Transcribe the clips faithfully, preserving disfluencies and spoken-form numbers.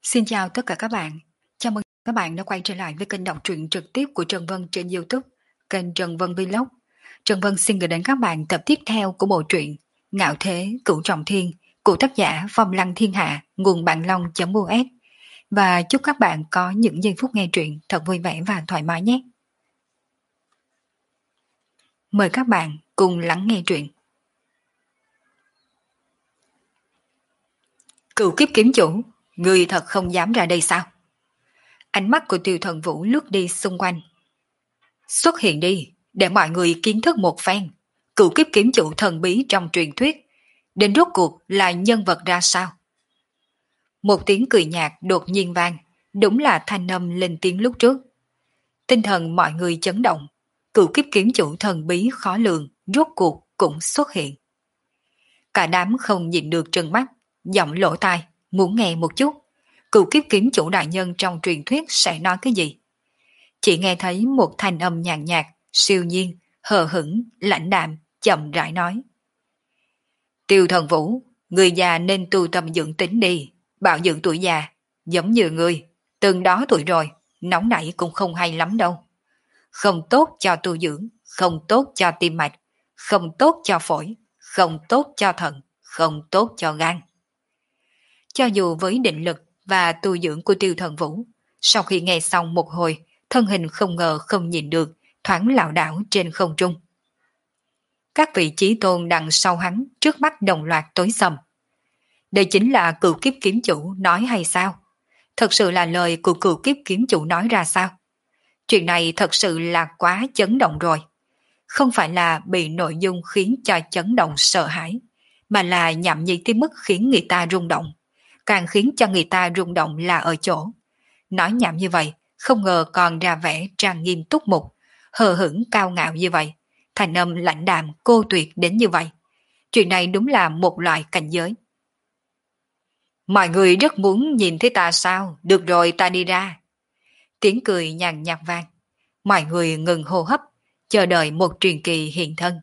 Xin chào tất cả các bạn. Chào mừng các bạn đã quay trở lại với kênh đọc truyện trực tiếp của Trần Vân trên YouTube, kênh Trần Vân Vlog. Trần Vân xin gửi đến các bạn tập tiếp theo của bộ truyện Ngạo Thế Cửu Trọng Thiên của tác giả Phong Lăng Thiên Hạ, nguồn bạn long.us. Và chúc các bạn có những giây phút nghe truyện thật vui vẻ và thoải mái nhé. Mời các bạn cùng lắng nghe truyện. Cửu kiếp kiếm chủ, người thật không dám ra đây sao? Ánh mắt của Tiêu Thần Vũ lướt đi xung quanh. Xuất hiện đi, để mọi người kiến thức một phen. Cửu kiếp kiếm chủ thần bí trong truyền thuyết, đến rốt cuộc là nhân vật ra sao? Một tiếng cười nhạt đột nhiên vang, đúng là thanh âm lên tiếng lúc trước. Tinh thần mọi người chấn động, cửu kiếp kiếm chủ thần bí khó lường rốt cuộc cũng xuất hiện. Cả đám không nhìn được trừng mắt, giọng lỗ tai, muốn nghe một chút. Cửu kiếp kiếm chủ đại nhân trong truyền thuyết sẽ nói cái gì? Chỉ nghe thấy một thanh âm nhàn nhạt, siêu nhiên, hờ hững, lãnh đạm, chậm rãi nói. Tiêu Thần Vũ, người già nên tu tâm dưỡng tính đi, bảo dưỡng tuổi già, giống như người, từng đó tuổi rồi, nóng nảy cũng không hay lắm đâu. Không tốt cho tu dưỡng, không tốt cho tim mạch, không tốt cho phổi, không tốt cho thận, không tốt cho gan. Cho dù với định lực và tu dưỡng của Tiêu Thần Vũ, sau khi nghe xong một hồi, thân hình không ngờ không nhìn được, thoáng lảo đảo trên không trung. Các vị chí tôn đằng sau hắn trước mắt đồng loạt tối sầm. Đây chính là cửu kiếp kiếm chủ nói hay sao? Thật sự là lời của cửu kiếp kiếm chủ nói ra sao? Chuyện này thật sự là quá chấn động rồi. Không phải là bị nội dung khiến cho chấn động sợ hãi, mà là nhảm nhí tới mức khiến người ta rung động. Càng khiến cho người ta rung động là ở chỗ. Nói nhảm như vậy, không ngờ còn ra vẻ trang nghiêm túc mục, hờ hững cao ngạo như vậy, thành âm lãnh đạm cô tuyệt đến như vậy. Chuyện này đúng là một loại cảnh giới. Mọi người rất muốn nhìn thấy ta sao? Được rồi, ta đi ra. Tiếng cười nhàn nhạt vang. Mọi người ngừng hô hấp, chờ đợi một truyền kỳ hiện thân.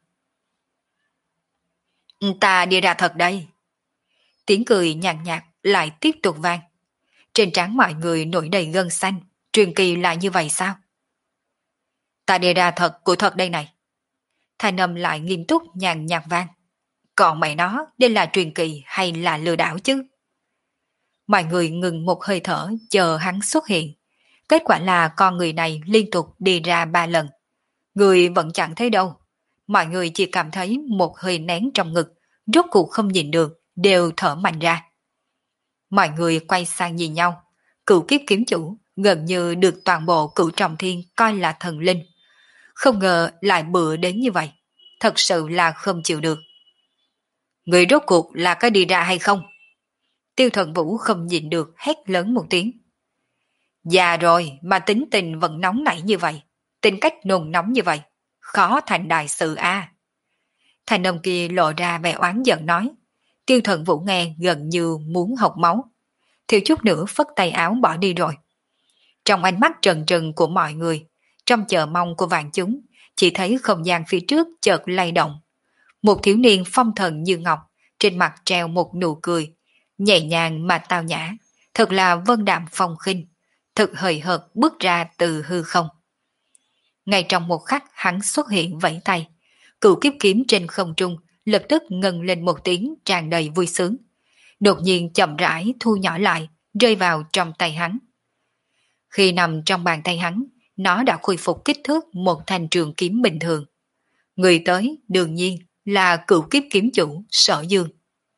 Ta đi ra thật đây. Tiếng cười nhàn nhạt lại tiếp tục vang. Trên trán mọi người nổi đầy gân xanh, truyền kỳ là như vậy sao? Ta đi ra thật của thật đây này. Thanh âm lại nghiêm túc nhàn nhạt vang. Còn mày nó, đây là truyền kỳ hay là lừa đảo chứ? Mọi người ngừng một hơi thở chờ hắn xuất hiện. Kết quả là con người này liên tục đi ra ba lần. Người vẫn chẳng thấy đâu. Mọi người chỉ cảm thấy một hơi nén trong ngực, rốt cuộc không nhìn được, đều thở mạnh ra. Mọi người quay sang nhìn nhau. Cửu kiếp kiếm chủ gần như được toàn bộ cửu trọng thiên coi là thần linh. Không ngờ lại bựa đến như vậy. Thật sự là không chịu được. Người rốt cuộc là có đi ra hay không? Tiêu Thần Vũ không nhìn được hét lớn một tiếng. Già rồi mà tính tình vẫn nóng nảy như vậy. Tính cách nôn nóng như vậy. Khó thành đại sự a. À. Thành ông kia lộ ra vẻ oán giận nói. Tiêu Thần Vũ nghe gần như muốn hộc máu. Thiếu chút nữa phất tay áo bỏ đi rồi. Trong ánh mắt trần trừng của mọi người, trong chờ mong của vạn chúng, chỉ thấy không gian phía trước chợt lay động. Một thiếu niên phong thần như ngọc, trên mặt treo một nụ cười, nhẹ nhàng mà tao nhã, thật là vân đạm phong khinh, thật hời hợt bước ra từ hư không. Ngay trong một khắc hắn xuất hiện vẫy tay, cửu kiếp kiếm trên không trung lập tức ngân lên một tiếng tràn đầy vui sướng. Đột nhiên chậm rãi thu nhỏ lại, rơi vào trong tay hắn. Khi nằm trong bàn tay hắn, nó đã khôi phục kích thước một thanh trường kiếm bình thường. Người tới đương nhiên là cửu kiếp kiếm chủ Sở Dương.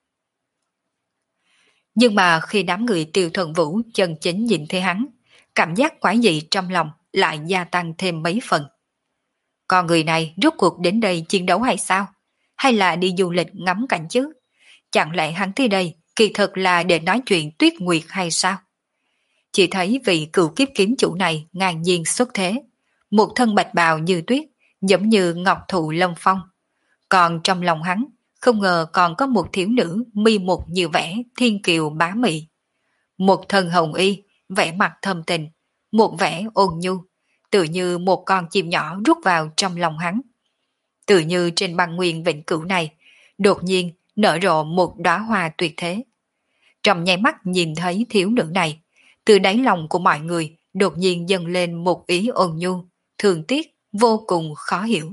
Nhưng mà khi đám người Tiêu Thần Vũ chân chính nhìn thấy hắn, cảm giác quái dị trong lòng lại gia tăng thêm mấy phần. Con người này rốt cuộc đến đây chiến đấu hay sao? Hay là đi du lịch ngắm cảnh chứ? Chẳng lẽ hắn tới đây kỳ thực là để nói chuyện Tuyết Nguyệt hay sao? Chỉ thấy vị cửu kiếp kiếm chủ này ngang nhiên xuất thế. Một thân bạch bào như tuyết, giống như ngọc thụ lâm phong. Còn trong lòng hắn, không ngờ còn có một thiếu nữ mi một như vẽ thiên kiều bá mị. Một thân hồng y, vẻ mặt thâm tình, một vẻ ôn nhu, tự như một con chim nhỏ rút vào trong lòng hắn. Tự như trên băng nguyên vĩnh cửu này, đột nhiên nở rộ một đóa hoa tuyệt thế. Trong nháy mắt nhìn thấy thiếu nữ này, Từ đáy lòng của mọi người đột nhiên dâng lên một ý ôn nhu, thương tiếc, vô cùng khó hiểu.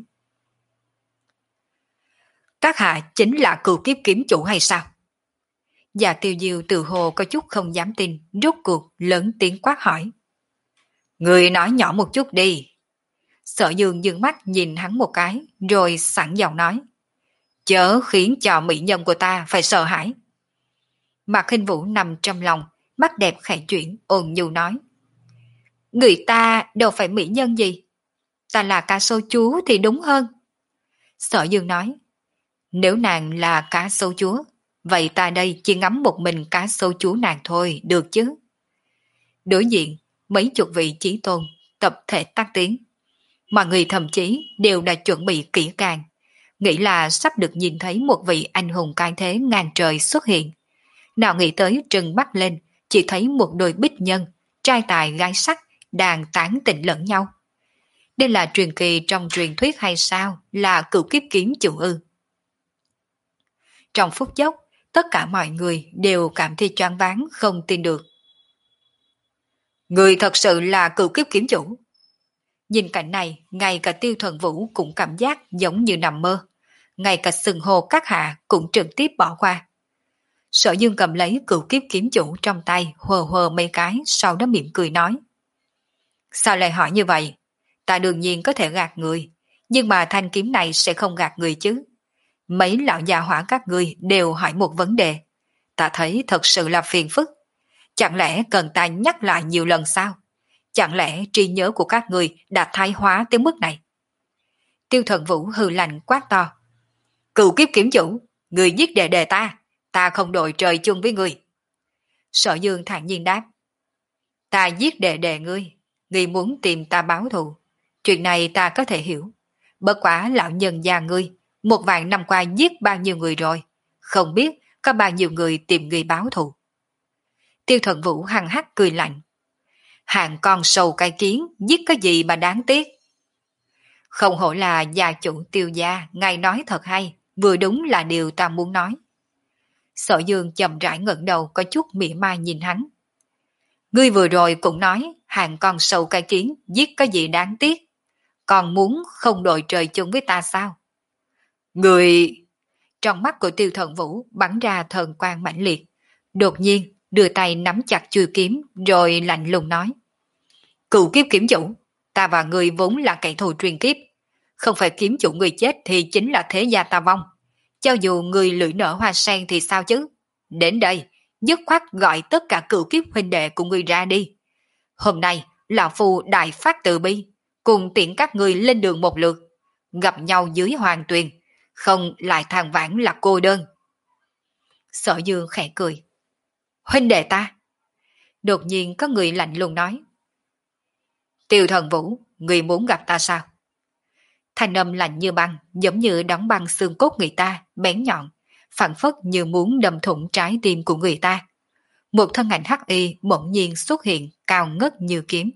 Các hạ chính là cựu kiếp kiếm chủ hay sao? Dạ Tiêu Diêu từ hồ có chút không dám tin, rốt cuộc lớn tiếng quát hỏi. Người nói nhỏ một chút đi. Sở Dương dương mắt nhìn hắn một cái, rồi sẵn giọng nói. Chớ khiến cho mỹ nhân của ta phải sợ hãi. Mạc Khinh Vũ nằm trong lòng, mắt đẹp khẽ chuyển, ôn nhu nói. Người ta đâu phải mỹ nhân gì. Ta là cá sấu chúa thì đúng hơn. Sở Dương nói. Nếu nàng là cá sấu chúa, vậy ta đây chỉ ngắm một mình cá sấu chúa nàng thôi, được chứ? Đối diện, mấy chục vị chí tôn, tập thể tác tiến. Mọi người thậm chí đều đã chuẩn bị kỹ càng, nghĩ là sắp được nhìn thấy một vị anh hùng cái thế ngàn trời xuất hiện. Nào nghĩ tới trừng mắt lên, chỉ thấy một đôi bích nhân, trai tài gái sắc, đang tán tỉnh lẫn nhau. Đây là truyền kỳ trong truyền thuyết hay sao, là cựu kiếp kiếm chủ ư? Trong phút chốc, tất cả mọi người đều cảm thấy choáng váng không tin được. Người thật sự là cựu kiếp kiếm chủ. Nhìn cảnh này, ngay cả Tiêu Thần Vũ cũng cảm giác giống như nằm mơ. Ngay cả sừng hồ các hạ cũng trực tiếp bỏ qua. Sở Dương cầm lấy cựu kiếp kiếm chủ trong tay, hờ hờ mấy cái, sau đó mỉm cười nói. Sao lại hỏi như vậy? Ta đương nhiên có thể gạt người, nhưng mà thanh kiếm này sẽ không gạt người chứ. Mấy lão già hỏa các ngươi đều hỏi một vấn đề. Ta thấy thật sự là phiền phức. Chẳng lẽ cần ta nhắc lại nhiều lần sao? Chẳng lẽ trí nhớ của các người đã thái hóa tới mức này? Tiêu Thần Vũ hừ lạnh quát to. Cựu kiếp kiếm chủ, người giết đệ đệ ta, ta không đội trời chung với người. Sở Dương thản nhiên đáp. Ta giết đệ đệ ngươi, ngươi muốn tìm ta báo thù. Chuyện này ta có thể hiểu. Bất quá lão nhân già ngươi, một vạn năm qua giết bao nhiêu người rồi, không biết có bao nhiêu người tìm ngươi báo thù. Tiêu Thần Vũ hằng hắc cười lạnh. Hàng con sâu cái kiến, giết cái gì mà đáng tiếc. Không hổ là gia chủ Tiêu gia, ngài nói thật hay, vừa đúng là điều ta muốn nói. Sở Dương chậm rãi ngẩng đầu có chút mỉa mai nhìn hắn. Ngươi vừa rồi cũng nói, hàng con sâu cái kiến, giết cái gì đáng tiếc. Còn muốn không đội trời chung với ta sao? Người... Trong mắt của Tiêu Thần Vũ bắn ra thần quang mãnh liệt. Đột nhiên đưa tay nắm chặt chuôi kiếm rồi lạnh lùng nói. Cựu kiếp kiếm chủ, ta và người vốn là kẻ thù truyền kiếp. Không phải kiếm chủ người chết thì chính là thế gia ta vong. Cho dù người lưỡi nở hoa sen thì sao chứ? Đến đây, dứt khoát gọi tất cả cựu kiếp huynh đệ của người ra đi. Hôm nay, lão phu đại phát từ bi, cùng tiễn các người lên đường một lượt. Gặp nhau dưới hoàng tuyền, không lại than vãn là cô đơn. Sở Dương khẽ cười. Huynh đệ ta. Đột nhiên có người lạnh lùng nói. Tiêu Thần Vũ, người muốn gặp ta sao? Thanh âm lạnh như băng, giống như đóng băng xương cốt người ta, bén nhọn, phảng phất như muốn đâm thủng trái tim của người ta. Một thân ảnh hắc y bỗng nhiên xuất hiện, cao ngất như kiếm.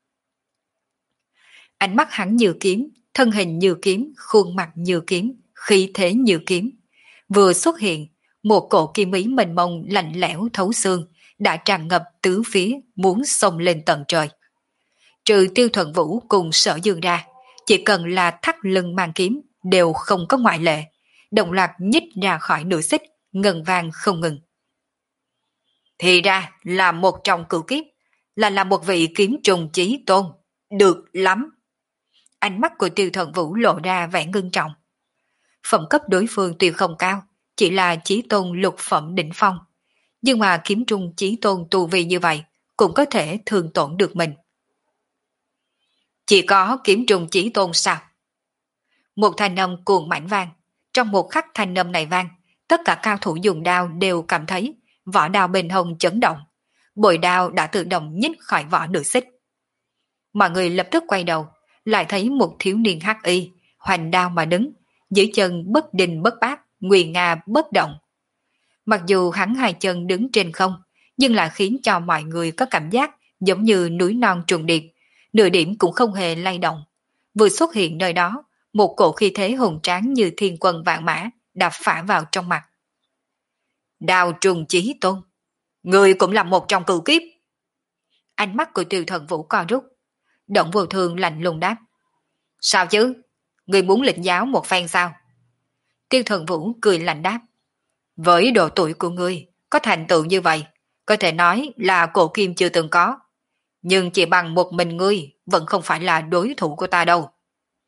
Ánh mắt hắn như kiếm, thân hình như kiếm, khuôn mặt như kiếm, khí thế như kiếm. Vừa xuất hiện, một cổ kim ý mênh mông lạnh lẽo thấu xương, đã tràn ngập tứ phía, muốn xông lên tận trời. Trừ Tiêu Thuận Vũ cùng Sở Dương ra, chỉ cần là thắt lưng mang kiếm, đều không có ngoại lệ, đồng loạt nhích ra khỏi nửa xích, ngân vang không ngừng. Thì ra là một trong cửu kiếp, là là một vị kiếm trùng chí tôn. Được lắm. Ánh mắt của Tiêu Thuận Vũ lộ ra vẻ ngưng trọng. Phẩm cấp đối phương tuy không cao, chỉ là chí tôn lục phẩm đỉnh phong. Nhưng mà kiếm trung chí tôn tu vi như vậy, cũng có thể thương tổn được mình. Chỉ có kiếm trung chí tôn sao? Một thanh âm cuồng mãnh vang. Trong một khắc thanh âm này vang, tất cả cao thủ dùng đao đều cảm thấy vỏ đao bên hông chấn động. Bội đao đã tự động nhích khỏi vỏ nửa xích. Mọi người lập tức quay đầu, lại thấy một thiếu niên hắc y, hoành đao mà đứng, dưới chân bất định bất bát, nguy nga bất động. Mặc dù hắn hai chân đứng trên không, nhưng là khiến cho mọi người có cảm giác giống như núi non trùng điệp, nửa điểm cũng không hề lay động. Vừa xuất hiện nơi đó, một cổ khí thế hùng tráng như thiên quân vạn mã đạp phả vào trong mặt. Đào trùng chí tôn, người cũng là một trong cửu kiếp. Ánh mắt của Tiêu Thần Vũ co rút. Động Vô Thương lạnh lùng đáp. Sao chứ? Người muốn lĩnh giáo một phen sao? Tiêu Thần Vũ cười lạnh đáp. Với độ tuổi của ngươi, có thành tựu như vậy, có thể nói là cổ kim chưa từng có. Nhưng chỉ bằng một mình ngươi vẫn không phải là đối thủ của ta đâu.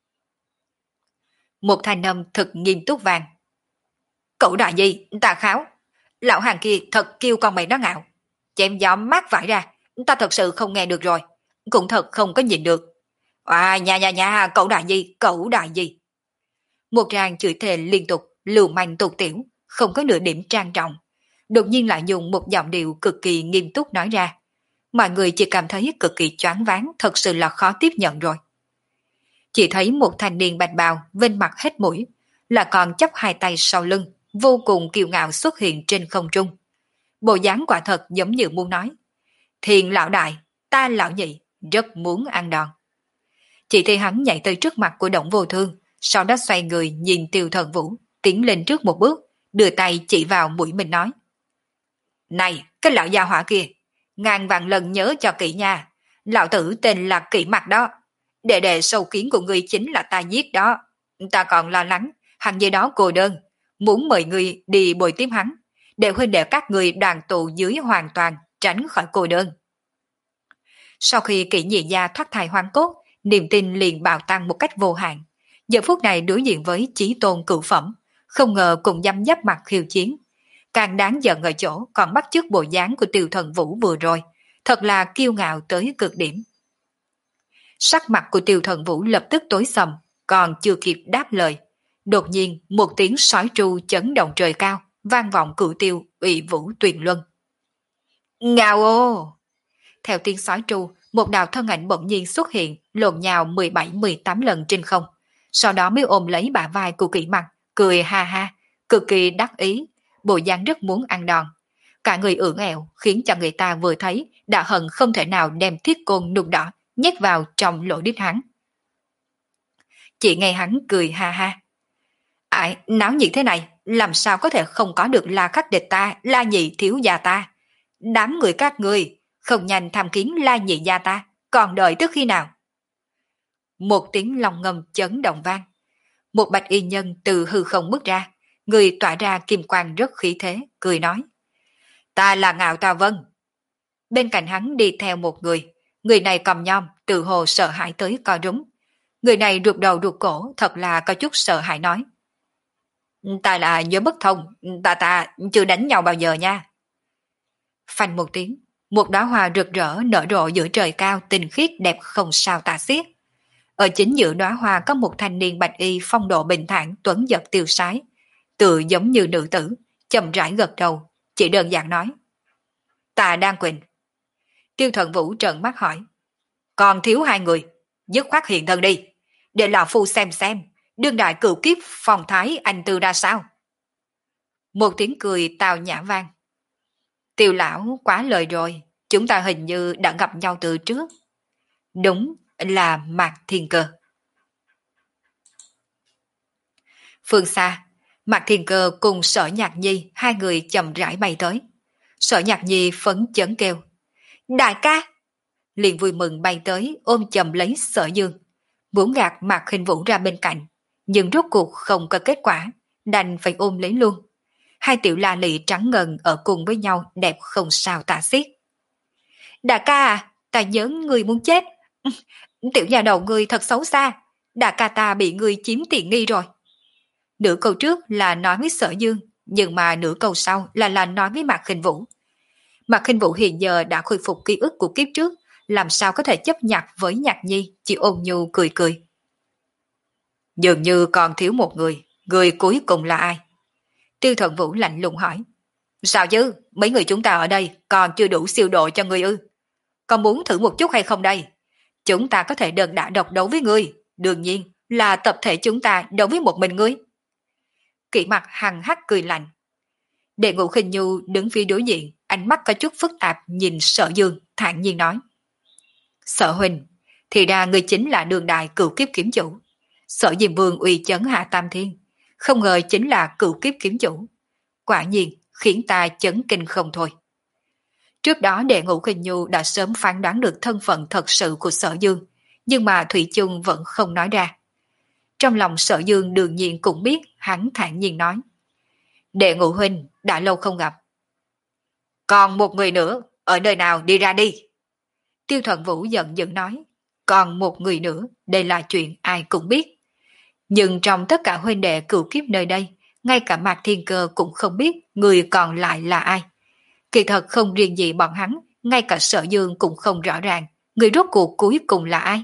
Một thanh âm thật nghiêm túc vàng. Cậu đại gì, ta kháo. Lão hàng kia thật kêu con mày nó ngạo. Chém gió mát vải ra, ta thật sự không nghe được rồi. Cũng thật không có nhìn được. À nha nha nha, cậu đại gì, cậu đại gì. Một tràng chửi thề liên tục, lưu manh tục tiểu, không có nửa điểm trang trọng. Đột nhiên lại dùng một giọng điệu cực kỳ nghiêm túc nói ra. Mọi người chỉ cảm thấy cực kỳ choáng váng, thật sự là khó tiếp nhận rồi. Chỉ thấy một thanh niên bạch bào, vênh mặt hết mũi, là còn chắp hai tay sau lưng, vô cùng kiêu ngạo xuất hiện trên không trung. Bộ dáng quả thật giống như muốn nói. Thiền lão đại, ta lão nhị, rất muốn ăn đòn. Chỉ thấy hắn nhảy tới trước mặt của Động Vô Thương, sau đó xoay người nhìn Tiêu Thần Vũ, tiến lên trước một bước, đưa tay chỉ vào mũi mình nói. Này, cái lão gia hỏa kia, ngàn vạn lần nhớ cho kỹ nha, lão tử tên là Kỷ Mặc đó. Đệ đệ sâu kiến của ngươi chính là ta giết đó. Ta còn lo lắng, hắn dưới đó cô đơn, muốn mời ngươi đi bồi tiếp hắn, để huynh đệ các người đoàn tụ dưới hoàn toàn, tránh khỏi cô đơn. Sau khi Kỷ nhị gia thoát thai hoang cốt, niềm tin liền bạo tăng một cách vô hạn. Giờ phút này đối diện với chí tôn cửu phẩm, không ngờ cùng dám giáp mặt khiêu chiến. Càng đáng giận ở chỗ còn bắt chước bộ dáng của Tiêu Thần Vũ vừa rồi, thật là kiêu ngạo tới cực điểm. Sắc mặt của Tiêu Thần Vũ lập tức tối sầm, còn chưa kịp đáp lời. Đột nhiên một tiếng sói tru chấn động trời cao, vang vọng cửu tiêu, ủy vũ tuyền luân. Ngào ô! Theo tiếng sói tru, một đạo thân ảnh bỗng nhiên xuất hiện, lộn nhào mười bảy mười tám lần trên không. Sau đó mới ôm lấy bả vai của Kỷ Mặc, cười ha ha, cực kỳ đắc ý, bộ dáng rất muốn ăn đòn. Cả người ưỡn ẹo khiến cho người ta vừa thấy đã hận không thể nào đem thiết côn nung đỏ nhét vào trong lỗ đít hắn. Chỉ nghe hắn cười ha ha. Ai, náo nhiệt thế này, làm sao có thể không có được La Khắc địch ta, La Nhị thiếu gia ta. Đám người các người, không nhanh tham kiến La Nhị gia ta, còn đợi tới khi nào? Một tiếng lòng ngầm chấn động vang. Một bạch y nhân từ hư không bước ra, người tỏa ra kim quang rất khí thế, cười nói. Ta là Ngạo Ta Vân. Bên cạnh hắn đi theo một người, người này cầm nhom, tự hồ sợ hãi tới co rúm. Người này rụt đầu rụt cổ, thật là có chút sợ hãi nói. Ta là nhớ bất thông, ta ta chưa đánh nhau bao giờ nha. Phanh một tiếng, một đóa hoa rực rỡ nở rộ giữa trời cao tinh khiết đẹp không sao tả xiết. Ở chính giữa đóa hoa có một thanh niên bạch y phong độ bình thản tuấn giật tiêu sái, tự giống như nữ tử, chậm rãi gật đầu, chỉ đơn giản nói. Ta đang quỳnh. Tiêu Thần Vũ trợn mắt hỏi. Còn thiếu hai người, dứt khoát hiện thân đi, để lão phu xem xem, đương đại cửu kiếp phong thái anh tư ra sao. Một tiếng cười tào nhã vang. Tiêu lão quá lời rồi, chúng ta hình như đã gặp nhau từ trước. Đúng là Mạc Thiên Cơ. Phương xa, Mạc Thiên Cơ cùng Sở Nhạc Nhi hai người chậm rãi bay tới. Sở Nhạc Nhi phấn chấn kêu. Đại ca! Liền vui mừng bay tới ôm chầm lấy Sở Dương, muốn gạt Mạc Khinh Vũ ra bên cạnh, nhưng rốt cuộc không có kết quả, đành phải ôm lấy luôn. Hai tiểu la lị trắng ngần ở cùng với nhau đẹp không sao tả xiết. Đại ca à, ta nhớ người muốn chết. Tiểu nhà đầu người thật xấu xa, đại ca ta bị người chiếm tiện nghi rồi. Nửa câu trước là nói với Sở Dương, nhưng mà nửa câu sau là là nói với Mạc Khinh Vũ. Mạc Khinh Vũ hiện giờ đã khôi phục ký ức của kiếp trước, làm sao có thể chấp nhặt với Nhạc Nhi, chỉ ôn nhu cười cười. Dường như còn thiếu một người, người cuối cùng là ai? Tiêu Thần Vũ lạnh lùng hỏi. Sao chứ, mấy người chúng ta ở đây còn chưa đủ siêu độ cho người ư? Còn muốn thử một chút hay không đây? Chúng ta có thể đơn đả độc đấu với ngươi, đương nhiên là tập thể chúng ta đấu với một mình ngươi. Kỷ Mặc hằng hắc cười lạnh. Đệ Ngũ Khinh Nhu đứng phía đối diện, ánh mắt có chút phức tạp nhìn Sở Dương, thản nhiên nói. Sở huynh, thì ra người chính là đường đại cửu kiếp kiếm chủ. Sở Diêm Vương uy chấn hạ tam thiên, không ngờ chính là cửu kiếp kiếm chủ. Quả nhiên khiến ta chấn kinh không thôi. Trước đó Đệ Ngũ Khinh Nhu đã sớm phán đoán được thân phận thật sự của Sở Dương, nhưng mà Thủy Chung vẫn không nói ra. Trong lòng Sở Dương đương nhiên cũng biết, hắn thản nhiên nói. Đệ Ngũ Huynh, đã lâu không gặp. Còn một người nữa, ở nơi nào đi ra đi. Tiêu Thuận Vũ giận dữ nói. Còn một người nữa, đây là chuyện ai cũng biết. Nhưng trong tất cả huynh đệ cửu kiếp nơi đây, ngay cả Mạc Thiên Cơ cũng không biết người còn lại là ai. Kỳ thật không riêng gì bọn hắn, ngay cả Sở Dương cũng không rõ ràng, người rốt cuộc cuối cùng là ai.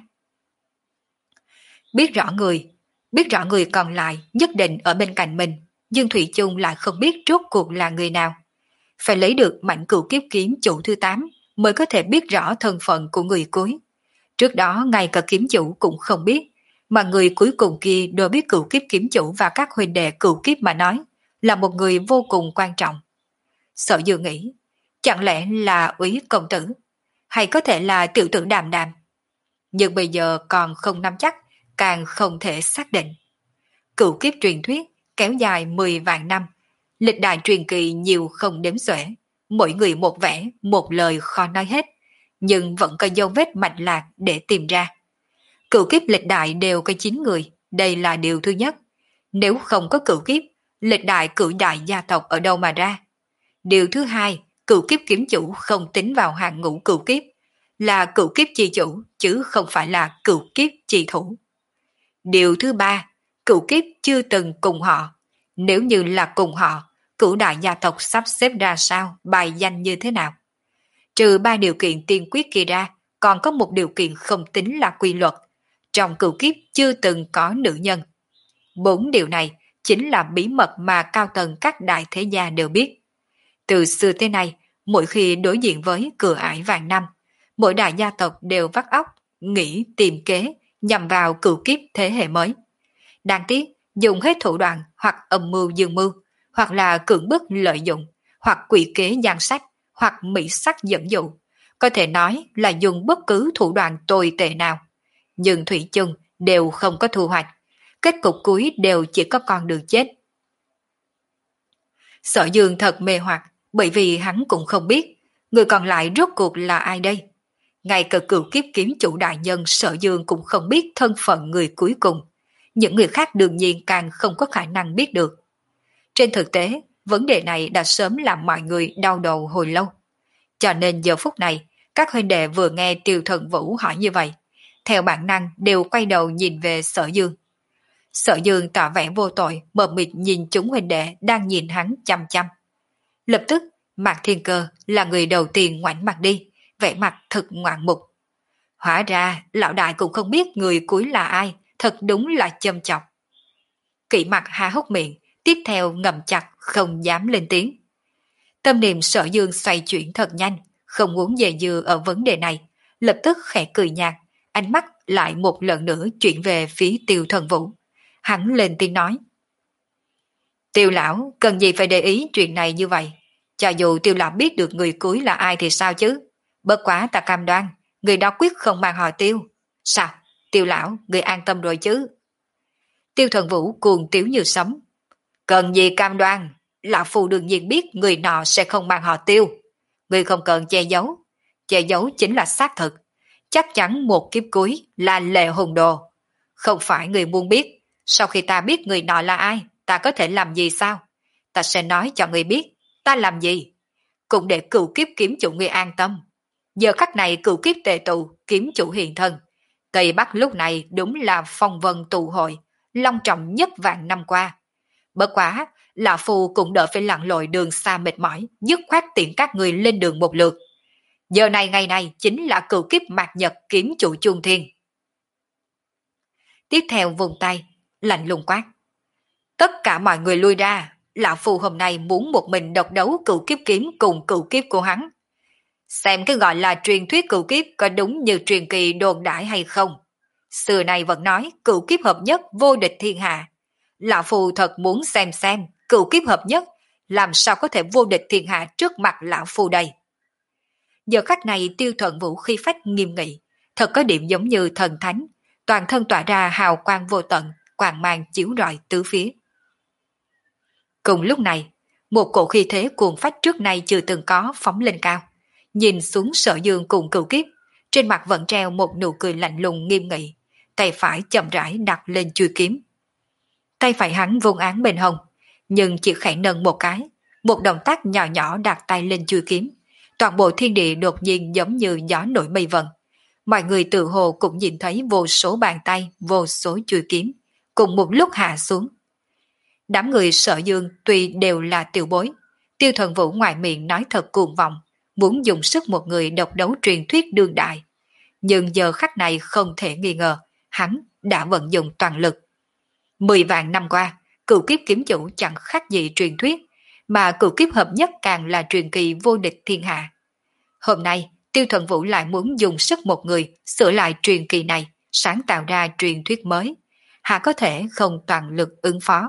Biết rõ người, biết rõ người còn lại nhất định ở bên cạnh mình, nhưng Thủy Chung lại không biết rốt cuộc là người nào. Phải lấy được mảnh cửu kiếp kiếm chủ thứ tám mới có thể biết rõ thân phận của người cuối. Trước đó ngay cả kiếm chủ cũng không biết, mà người cuối cùng kia đối biết cửu kiếp kiếm chủ và các huynh đệ cửu kiếp mà nói, là một người vô cùng quan trọng. Sở Dương nghĩ, chẳng lẽ là Úy công tử, hay có thể là tiểu tử Đàm Đàm. Nhưng bây giờ còn không nắm chắc, càng không thể xác định. Cửu kiếp truyền thuyết kéo dài mười vạn năm, lịch đại truyền kỳ nhiều không đếm xuể, mỗi người một vẻ, một lời khó nói hết, nhưng vẫn có dấu vết mạch lạc để tìm ra. Cửu kiếp lịch đại đều có chín người, đây là điều thứ nhất. Nếu không có cửu kiếp, lịch đại cửu đại gia tộc ở đâu mà ra? Điều thứ hai, cửu kiếp kiếm chủ không tính vào hàng ngũ cửu kiếp, là cửu kiếp chi chủ chứ không phải là cửu kiếp chi thủ. Điều thứ ba, cửu kiếp chưa từng cùng họ. Nếu như là cùng họ, cửu đại gia tộc sắp xếp ra sao, bài danh như thế nào? Trừ ba điều kiện tiên quyết kia ra, còn có một điều kiện không tính là quy luật. Trong cửu kiếp chưa từng có nữ nhân. Bốn điều này chính là bí mật mà cao tầng các đại thế gia đều biết. Từ xưa tới nay, mỗi khi đối diện với cửa ải vạn năm, mỗi đại gia tộc đều vắt óc, nghĩ tìm kế nhằm vào cửu kiếp thế hệ mới. Đáng tiếc, dùng hết thủ đoạn hoặc âm mưu dương mưu, hoặc là cưỡng bức lợi dụng, hoặc quỷ kế gian sách, hoặc mỹ sắc dẫn dụ. Có thể nói là dùng bất cứ thủ đoạn tồi tệ nào. Nhưng thủy chung đều không có thu hoạch. Kết cục cuối đều chỉ có con đường chết. Sở Dương thật mê hoặc, bởi vì hắn cũng không biết người còn lại rốt cuộc là ai đây. Ngay cả cửu kiếp kiếm chủ đại nhân Sở Dương cũng không biết thân phận người cuối cùng. Những người khác đương nhiên càng không có khả năng biết được. Trên thực tế, vấn đề này đã sớm làm mọi người đau đầu hồi lâu. Cho nên giờ phút này, các huynh đệ vừa nghe Tiêu Thần Vũ hỏi như vậy, theo bản năng đều quay đầu nhìn về Sở Dương. Sở Dương tỏ vẻ vô tội, mờ mịt nhìn chúng huynh đệ đang nhìn hắn chăm chăm. Lập tức, Mạc Thiên Cơ là người đầu tiên ngoảnh mặt đi, vẻ mặt thật ngoạn mục. Hóa ra, lão đại cũng không biết người cuối là ai, thật đúng là châm chọc. Kỵ mặt há hốc miệng, tiếp theo ngậm chặt, không dám lên tiếng. Tâm niệm Sở Dương xoay chuyển thật nhanh, không muốn dè dưa ở vấn đề này, lập tức khẽ cười nhạt, ánh mắt lại một lần nữa chuyển về phía Tiêu Thần Vũ. Hắn lên tiếng nói. Tiêu lão, cần gì phải để ý chuyện này như vậy? Cho dù Tiêu lão biết được người cuối là ai thì sao chứ? Bất quá ta cam đoan, người đó quyết không mang họ Tiêu. Sao? Tiêu lão, người an tâm rồi chứ? Tiêu Thần Vũ cuồng tiếu như sấm. Cần gì cam đoan? Lão phu đương nhiên biết người nọ sẽ không mang họ Tiêu. Người không cần che giấu. Che giấu chính là xác thực. Chắc chắn một kiếp cuối là Lệ Hùng Đồ. Không phải người muốn biết. Sau khi ta biết người nọ là ai, ta có thể làm gì sao? Ta sẽ nói cho người biết ta làm gì. Cũng để cửu kiếp kiếm chủ người an tâm. Giờ khắc này cửu kiếp tề tụ, kiếm chủ hiện thân. Tây Bắc lúc này đúng là phong vân tụ hội, long trọng nhất vạn năm qua. Bất quá, lão phu cũng đỡ phải lặn lội đường xa mệt mỏi, dứt khoát tiện các người lên đường một lượt. Giờ này ngày này chính là cửu kiếp mạt nhật kiếm chủ chuông thiên. Tiếp theo vùng tay, lạnh lùng quát. Tất cả mọi người lui ra, lão phu hôm nay muốn một mình độc đấu cửu kiếp kiếm cùng cửu kiếp của hắn. Xem cái gọi là truyền thuyết cửu kiếp có đúng như truyền kỳ đồn đãi hay không. Xưa nay vẫn nói cửu kiếp hợp nhất vô địch thiên hạ. Lão phu thật muốn xem xem cửu kiếp hợp nhất làm sao có thể vô địch thiên hạ trước mặt lão phu đây. Giờ khắc này Tiêu Thuận Vũ khí phách nghiêm nghị, thật có điểm giống như thần thánh, toàn thân tỏa ra hào quang vô tận, quang mang chiếu rọi tứ phía. Cùng lúc này, một cổ khí thế cuồng phách trước nay chưa từng có phóng lên cao, nhìn xuống Sở Dương cùng Cửu Kiếp, trên mặt vẫn treo một nụ cười lạnh lùng nghiêm nghị, tay phải chậm rãi đặt lên chuôi kiếm. Tay phải hắn vung án bên hông, nhưng chỉ khẽ nâng một cái, một động tác nhỏ nhỏ đặt tay lên chuôi kiếm. Toàn bộ thiên địa đột nhiên giống như gió nổi mây vần. Mọi người tự hồ cũng nhìn thấy vô số bàn tay, vô số chuôi kiếm, cùng một lúc hạ xuống. Đám người Sở Dương tuy đều là tiểu bối, Tiêu Thần Vũ ngoài miệng nói thật cuồng vọng, muốn dùng sức một người độc đấu truyền thuyết đương đại. Nhưng giờ khắc này không thể nghi ngờ, hắn đã vận dụng toàn lực. Mười vạn năm qua, Cửu Kiếp kiếm chủ chẳng khác gì truyền thuyết, mà Cửu Kiếp hợp nhất càng là truyền kỳ vô địch thiên hạ. Hôm nay, Tiêu Thần Vũ lại muốn dùng sức một người sửa lại truyền kỳ này, sáng tạo ra truyền thuyết mới. Hạ có thể không toàn lực ứng phó.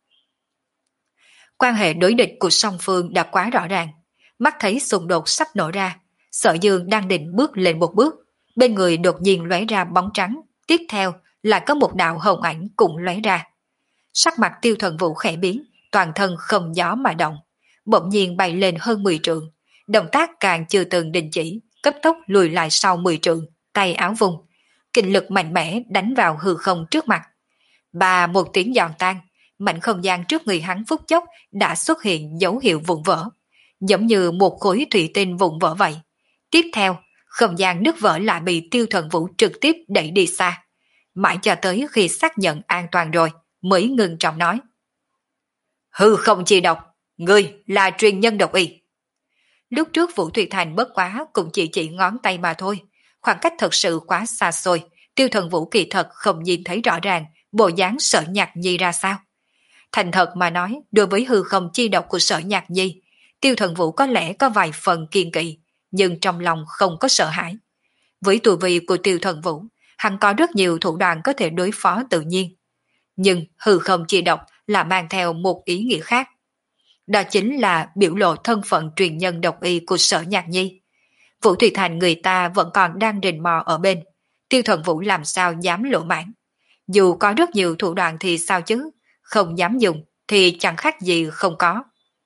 Quan hệ đối địch của song phương đã quá rõ ràng. Mắt thấy xung đột sắp nổ ra, Sở Dương đang định bước lên một bước, bên người đột nhiên lóe ra bóng trắng, tiếp theo lại có một đạo hồng ảnh cũng lóe ra. Sắc mặt Tiêu Thần Vũ khẽ biến, toàn thân không gió mà động, bỗng nhiên bay lên hơn mười trượng, động tác càng chưa từng đình chỉ, cấp tốc lùi lại sau mười trượng, tay áo vùng, kinh lực mạnh mẽ đánh vào hư không trước mặt. Bà một tiếng giòn tan, mảnh không gian trước người hắn phút chốc đã xuất hiện dấu hiệu vụn vỡ, giống như một khối thủy tinh vụn vỡ vậy. Tiếp theo, không gian nứt vỡ lại bị Tiêu Thần Vũ trực tiếp đẩy đi xa. Mãi cho tới khi xác nhận an toàn rồi, mới ngừng trọng nói. Hư không chi độc, ngươi là truyền nhân độc y. Lúc trước Vũ Thủy Thành bất quá cũng chỉ chỉ ngón tay mà thôi, khoảng cách thật sự quá xa xôi, Tiêu Thần Vũ kỳ thật không nhìn thấy rõ ràng bộ dáng Sở Nhạc Nhi ra sao. Thành thật mà nói, đối với hư không chi độc của Sở Nhạc Nhi, Tiêu Thần Vũ có lẽ có vài phần kiên kỵ, nhưng trong lòng không có sợ hãi. Với tu vi của Tiêu Thần Vũ, hắn có rất nhiều thủ đoạn có thể đối phó tự nhiên. Nhưng hư không chi độc là mang theo một ý nghĩa khác. Đó chính là biểu lộ thân phận truyền nhân độc y của Sở Nhạc Nhi. Vũ Thủy Thành người ta vẫn còn đang rình mò ở bên, Tiêu Thần Vũ làm sao dám lộ mãn. Dù có rất nhiều thủ đoạn thì sao chứ, không dám dùng thì chẳng khác gì không có.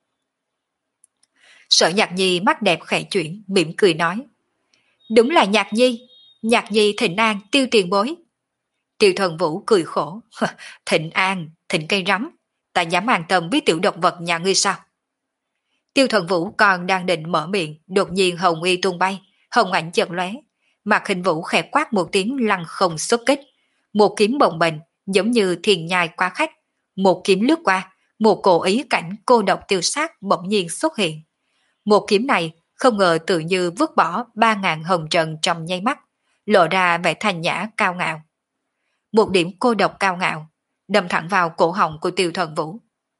Sở Nhạc Nhi mắt đẹp khẽ chuyển, mỉm cười nói. Đúng là Nhạc Nhi, Nhạc Nhi thịnh an Tiêu tiền bối. Tiêu Thần Vũ cười khổ. Thịnh an, thịnh cây rắm, ta dám an tâm với tiểu độc vật nhà ngươi sao? Tiêu Thần Vũ còn đang định mở miệng, đột nhiên hồng y tung bay, hồng ảnh chợt lóe, Mạc Hình Vũ khẽ quát một tiếng lăng không xuất kích, một kiếm bồng bềnh giống như thiền nhai quá khách, một kiếm lướt qua, một cổ ý cảnh cô độc tiêu sát bỗng nhiên xuất hiện. Một kiếm này không ngờ tự như vứt bỏ ba ngàn hồng trần trong nháy mắt, lộ ra vẻ thanh nhã cao ngạo. Một điểm cô độc cao ngạo đâm thẳng vào cổ họng của Tiêu Thần Vũ.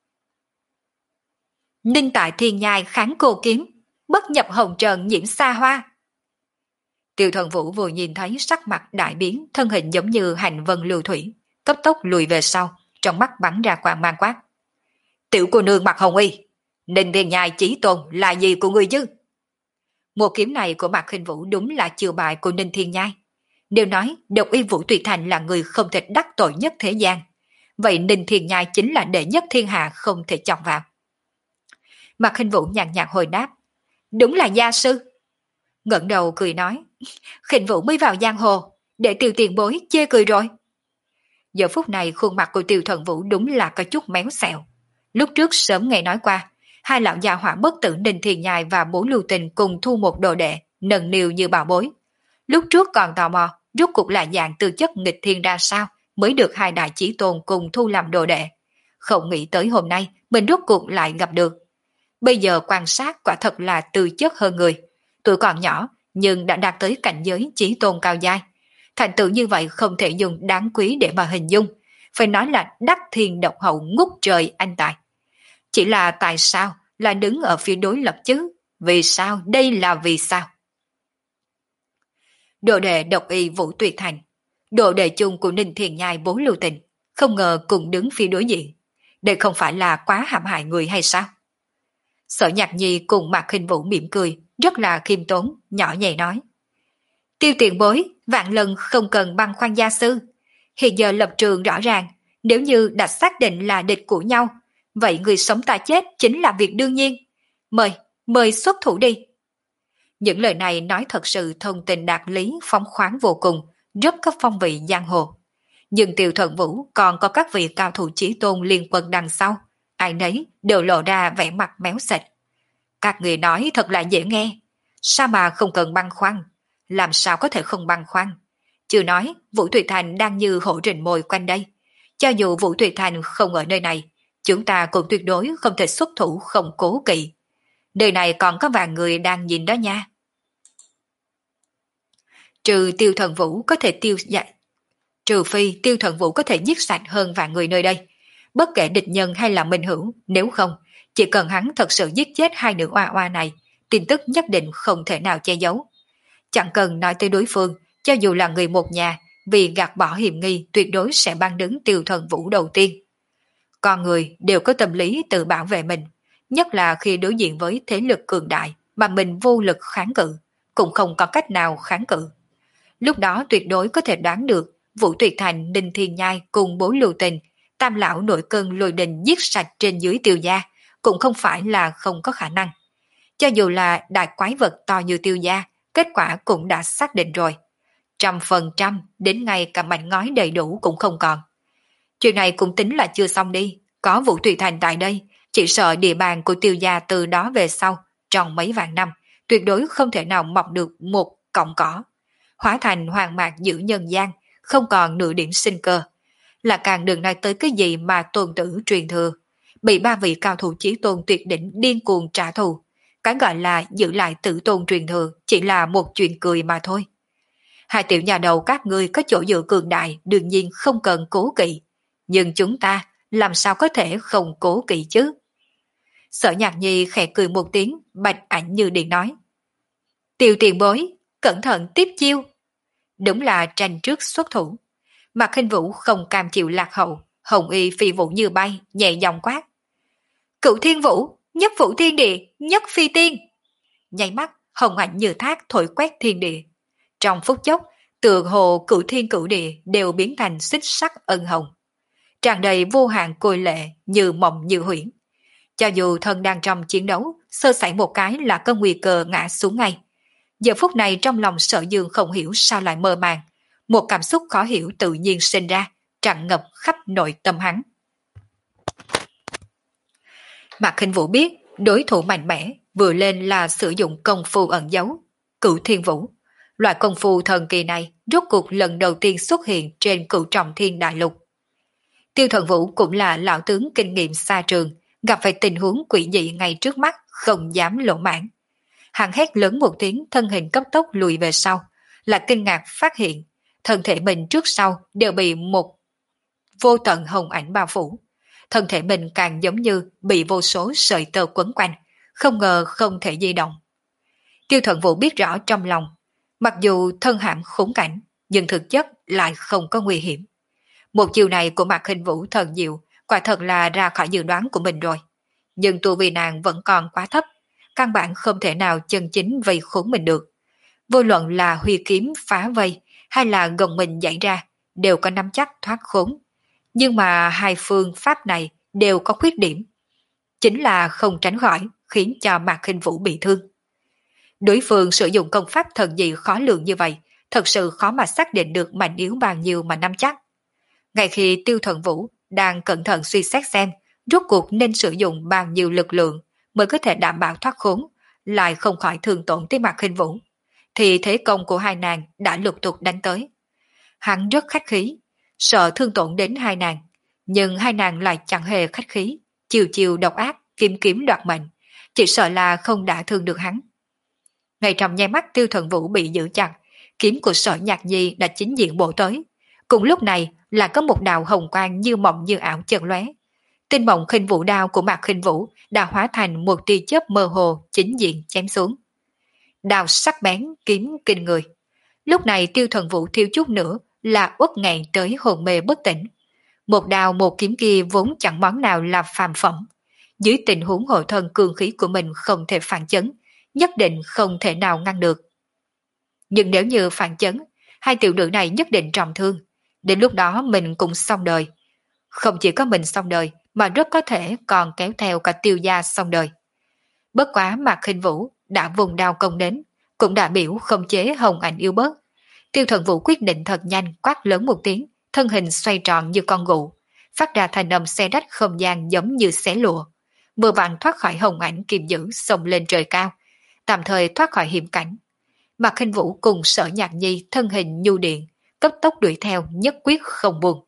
Ninh tại thiên nhai kháng cô kiếm, bất nhập hồng trần nhiễm xa hoa. Tiêu Thần Vũ vừa nhìn thấy sắc mặt đại biến, thân hình giống như hành vân lưu thủy, cấp tốc lùi về sau, trong mắt bắn ra quang mang quát. Tiểu cô nương mặc hồng y, Ninh thiên nhai chí tôn là gì của ngươi chứ? Một kiếm này của Mạc Khinh Vũ đúng là chiều bài của Ninh Thiên Nhai. Nếu nói độc y Vũ Tùy Thành là người không thể đắc tội nhất thế gian, vậy Ninh Thiên Nhai chính là đệ nhất thiên hạ không thể chọc vào. Mạc Khinh Vũ nhàn nhạt hồi đáp, đúng là gia sư. Ngẩng đầu cười nói, Khinh Vũ mới vào giang hồ, để Tiêu tiền bối chê cười rồi. Giờ phút này khuôn mặt của Tiêu Thần Vũ đúng là có chút méo xẹo. Lúc trước sớm nghe nói qua, hai lão già hỏa bất tử Ninh Thiên Nhai và Bố Lưu Tình cùng thu một đồ đệ, nâng niu như bảo bối. Lúc trước còn tò mò, rốt cuộc là dạng tư chất nghịch thiên ra sao mới được hai đại chí tôn cùng thu làm đồ đệ. Không nghĩ tới hôm nay mình rốt cuộc lại gặp được. Bây giờ quan sát quả thật là tư chất hơn người. Tuổi còn nhỏ nhưng đã đạt tới cảnh giới chí tôn cao giai. Thành tựu như vậy không thể dùng đáng quý để mà hình dung. Phải nói là đắc thiên độc hậu ngút trời anh tài. Chỉ là tại sao là đứng ở phía đối lập chứ? Vì sao? Đây là vì sao? Đồ đệ độc y Vũ Tuyệt Thành, đồ đệ chung của Ninh Thiền Nhai Bố Lưu Tình, không ngờ cùng đứng phía đối diện. Đây không phải là quá hãm hại người hay sao? Sở Nhạc Nhi cùng Mạc Khinh Vũ mỉm cười, rất là khiêm tốn, nhỏ nhẹ nói. Tiêu tiền bối, vạn lần không cần băn khoăn gia sư. Hiện giờ lập trường rõ ràng, nếu như đã xác định là địch của nhau, vậy người sống ta chết chính là việc đương nhiên. Mời, mời xuất thủ đi. Những lời này nói thật sự thông tình đạt lý, phóng khoáng vô cùng, rất có phong vị giang hồ. Nhưng Tiêu Thần Vũ còn có các vị cao thủ chí tôn liên quân đằng sau, ai nấy đều lộ ra vẻ mặt méo xệch. Các người nói thật là dễ nghe, sao mà không cần băn khoăn, làm sao có thể không băn khoăn. Chưa nói Vũ Thủy Thành đang như hổ rình mồi quanh đây, cho dù Vũ Thủy Thành không ở nơi này, chúng ta cũng tuyệt đối không thể xuất thủ không cố kỵ. Nơi này còn có vài người đang nhìn đó nha. Trừ Tiêu Thần Vũ có thể tiêu dạ, trừ phi Tiêu Thần Vũ có thể giết sạch hơn vài người nơi đây. Bất kể địch nhân hay là minh hữu, nếu không, chỉ cần hắn thật sự giết chết hai nữ oa oa này, tin tức nhất định không thể nào che giấu. Chẳng cần nói tới đối phương, cho dù là người một nhà, vì gạt bỏ hiểm nghi tuyệt đối sẽ ban đứng Tiêu Thần Vũ đầu tiên. Con người đều có tâm lý tự bảo vệ mình, nhất là khi đối diện với thế lực cường đại mà mình vô lực kháng cự, cũng không có cách nào kháng cự. Lúc đó tuyệt đối có thể đoán được Vũ Tuyệt Thành, Đinh Thiên Nhai cùng bố Lưu Tình, Tam Lão nội cơn lôi đình giết sạch trên dưới Tiêu gia, cũng không phải là không có khả năng. Cho dù là đại quái vật to như Tiêu gia, kết quả cũng đã xác định rồi. Trăm phần trăm, đến ngay cả mảnh ngói đầy đủ cũng không còn. Chuyện này cũng tính là chưa xong đi, có Vũ Tuyệt Thành tại đây, chỉ sợ địa bàn của Tiêu gia từ đó về sau, trong mấy vạn năm, tuyệt đối không thể nào mọc được một cọng cỏ. Hóa thành hoàng mạc giữ nhân gian, không còn nửa điểm sinh cơ. Là càng đừng nói tới cái gì mà tôn tử truyền thừa, bị ba vị cao thủ chí tôn tuyệt đỉnh điên cuồng trả thù. Cái gọi là giữ lại tử tôn truyền thừa chỉ là một chuyện cười mà thôi. Hai tiểu nhà đầu các ngươi có chỗ dựa cường đại, đương nhiên không cần cố kỵ. Nhưng chúng ta làm sao có thể không cố kỵ chứ? Sở Nhạc Nhi khẽ cười một tiếng, bạch ảnh như điện nói. Tiêu tiền bối, cẩn thận tiếp chiêu. Đúng là tranh trước xuất thủ. Mạc Khinh Vũ không cam chịu lạc hậu, hồng y phi vũ như bay, nhẹ giọng quát. Cửu thiên vũ, nhất vũ thiên địa, nhất phi tiên. Nháy mắt, hồng ảnh như thác thổi quét thiên địa. Trong phút chốc, tựa hồ cửu thiên cửu địa đều biến thành xích sắc ân hồng. Tràn đầy vô hạn côi lệ, như mộng như huyễn. Cho dù thân đang trong chiến đấu, sơ sẩy một cái là có nguy cơ ngã xuống ngay. Giờ phút này trong lòng Sở Dương không hiểu sao lại mơ màng. Một cảm xúc khó hiểu tự nhiên sinh ra, tràn ngập khắp nội tâm hắn. Mạc Khinh Vũ biết đối thủ mạnh mẽ vừa lên là sử dụng công phu ẩn giấu, Cửu Thiên Vũ. Loại công phu thần kỳ này rốt cuộc lần đầu tiên xuất hiện trên Cửu Trọng Thiên Đại Lục. Tiêu Thần Vũ cũng là lão tướng kinh nghiệm xa trường, gặp phải tình huống quỷ dị ngay trước mắt, không dám lỗ mãn. Hắn hét lớn một tiếng, thân hình cấp tốc lùi về sau, là kinh ngạc phát hiện thân thể mình trước sau đều bị một vô tận hồng ảnh bao phủ. Thân thể mình càng giống như bị vô số sợi tơ quấn quanh, không ngờ không thể di động. Tiêu Thần Vũ biết rõ trong lòng, mặc dù thân hãm khốn cảnh, nhưng thực chất lại không có nguy hiểm. Một chiều này của Mạc Khinh Vũ thần diệu, quả thật là ra khỏi dự đoán của mình rồi. Nhưng tu vi nàng vẫn còn quá thấp, căn bản không thể nào chân chính vây khốn mình được. Vô luận là huy kiếm phá vây hay là gồng mình dãy ra, đều có nắm chắc thoát khốn. Nhưng mà hai phương pháp này đều có khuyết điểm. Chính là không tránh khỏi, khiến cho Mạc Khinh Vũ bị thương. Đối phương sử dụng công pháp thần dị khó lường như vậy, thật sự khó mà xác định được mạnh yếu bao nhiêu mà nắm chắc. Ngay khi Tiêu Thần Vũ đang cẩn thận suy xét xem rốt cuộc nên sử dụng bao nhiêu lực lượng mới có thể đảm bảo thoát khốn, lại không khỏi thương tổn tới Mạc Khinh Vũ, thì thế công của hai nàng đã lục tục đánh tới. Hắn rất khách khí, sợ thương tổn đến hai nàng, nhưng hai nàng lại chẳng hề khách khí, chiều chiều độc ác, kiếm kiếm đoạt mệnh, chỉ sợ là không đả thương được hắn. Ngay trong nháy mắt Tiêu Thần Vũ bị giữ chặt, kiếm của Sở Nhạc Nhi đã chính diện bổ tới. Cùng lúc này là có một đạo hồng quang như mộng như ảo chợt lóe. Tinh Mộng Khinh Vũ đao của Mạc Khinh Vũ đã hóa thành một tia chớp mơ hồ chính diện chém xuống. Đao sắc bén, kiếm kinh người. Lúc này Tiêu Thần Vũ thiếu chút nữa là uất nghẹn tới hồn mê bất tỉnh. Một đao một kiếm kia vốn chẳng món nào là phàm phẩm. Dưới tình huống hộ thân cường khí của mình không thể phản chấn, nhất định không thể nào ngăn được. Nhưng nếu như phản chấn, hai tiểu nữ này nhất định trọng thương. Đến lúc đó mình cũng xong đời. Không chỉ có mình xong đời, mà rất có thể còn kéo theo cả Tiêu gia xong đời. Bất quá Mạc Khinh Vũ đã vùng đao công đến, cũng đã biểu không chế hồng ảnh yếu bớt. Tiêu Thần Vũ quyết định thật nhanh, quát lớn một tiếng, thân hình xoay tròn như con gụ, phát ra thành âm xé rách không gian giống như xé lụa. Vừa vặn thoát khỏi hồng ảnh kiềm giữ xông lên trời cao, tạm thời thoát khỏi hiểm cảnh. Mạc Khinh Vũ cùng Sở Nhạc Nhi thân hình nhu điện, cấp tốc đuổi theo nhất quyết không buông.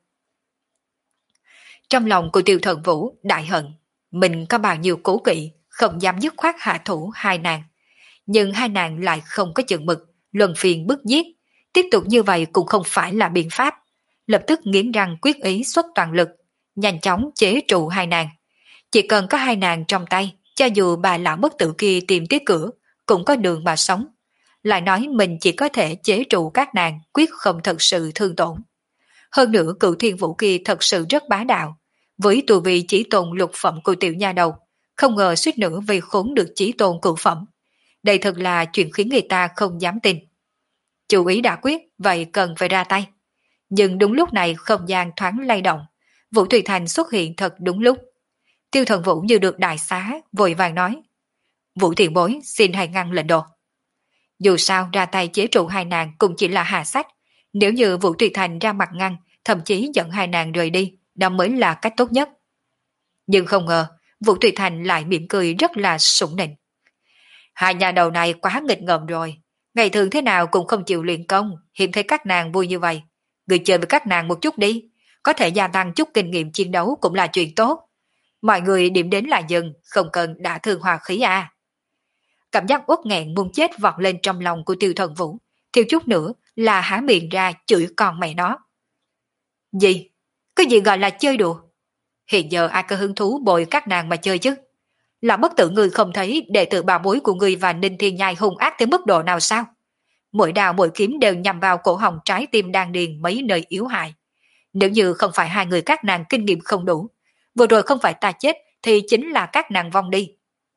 Trong lòng của Tiêu Thần Vũ đại hận, mình có bao nhiêu cố kỵ, không dám dứt khoát hạ thủ hai nàng. Nhưng hai nàng lại không có chừng mực, luân phiền bức giết, tiếp tục như vậy cũng không phải là biện pháp. Lập tức nghiến răng quyết ý xuất toàn lực, nhanh chóng chế trụ hai nàng. Chỉ cần có hai nàng trong tay, cho dù bà lão bất tử kia tìm tới cửa, cũng có đường mà sống. Lại nói mình chỉ có thể chế trụ các nàng, quyết không thật sự thương tổn. Hơn nữa Cửu Thiên Vũ kia thật sự rất bá đạo, với tu vi chỉ tôn lục phẩm của tiểu nha đầu, không ngờ suýt nữa vì khốn được chỉ tôn cửu phẩm. Đây thật là chuyện khiến người ta không dám tin. Chủ ý đã quyết, vậy cần phải ra tay. Nhưng đúng lúc này không gian thoáng lay động, Vũ Thủy Thành xuất hiện thật đúng lúc. Tiêu Thần Vũ như được đại xá, vội vàng nói: Vũ Thiện Bối xin hãy ngăn lệnh đồ. Dù sao ra tay chế trụ hai nàng cũng chỉ là hạ sách, nếu như Vũ Thủy Thành ra mặt ngăn, thậm chí dẫn hai nàng rời đi, đó mới là cách tốt nhất. Nhưng không ngờ, Vũ Thủy Thành lại mỉm cười rất là sủng nịnh. Hai nhà đầu này quá nghịch ngợm rồi, ngày thường thế nào cũng không chịu luyện công, hiếm thấy các nàng vui như vậy. Người chơi với các nàng một chút đi, có thể gia tăng chút kinh nghiệm chiến đấu cũng là chuyện tốt. Mọi người điểm đến là dừng, không cần đả thương hòa khí à. Cảm giác uất nghẹn muốn chết vọt lên trong lòng của Tiêu Thần Vũ, thiếu chút nữa là há miệng ra chửi con mẹ nó. Gì? Cái gì gọi là chơi đùa? Hiện giờ ai có hứng thú bồi các nàng mà chơi chứ? Là bất tử người không thấy đệ tử bà bối của người và Ninh Thiên Nhai hung ác tới mức độ nào sao? Mỗi đào mỗi kiếm đều nhằm vào cổ họng trái tim đan điền mấy nơi yếu hại. Nếu như không phải hai người các nàng kinh nghiệm không đủ, vừa rồi không phải ta chết thì chính là các nàng vong đi.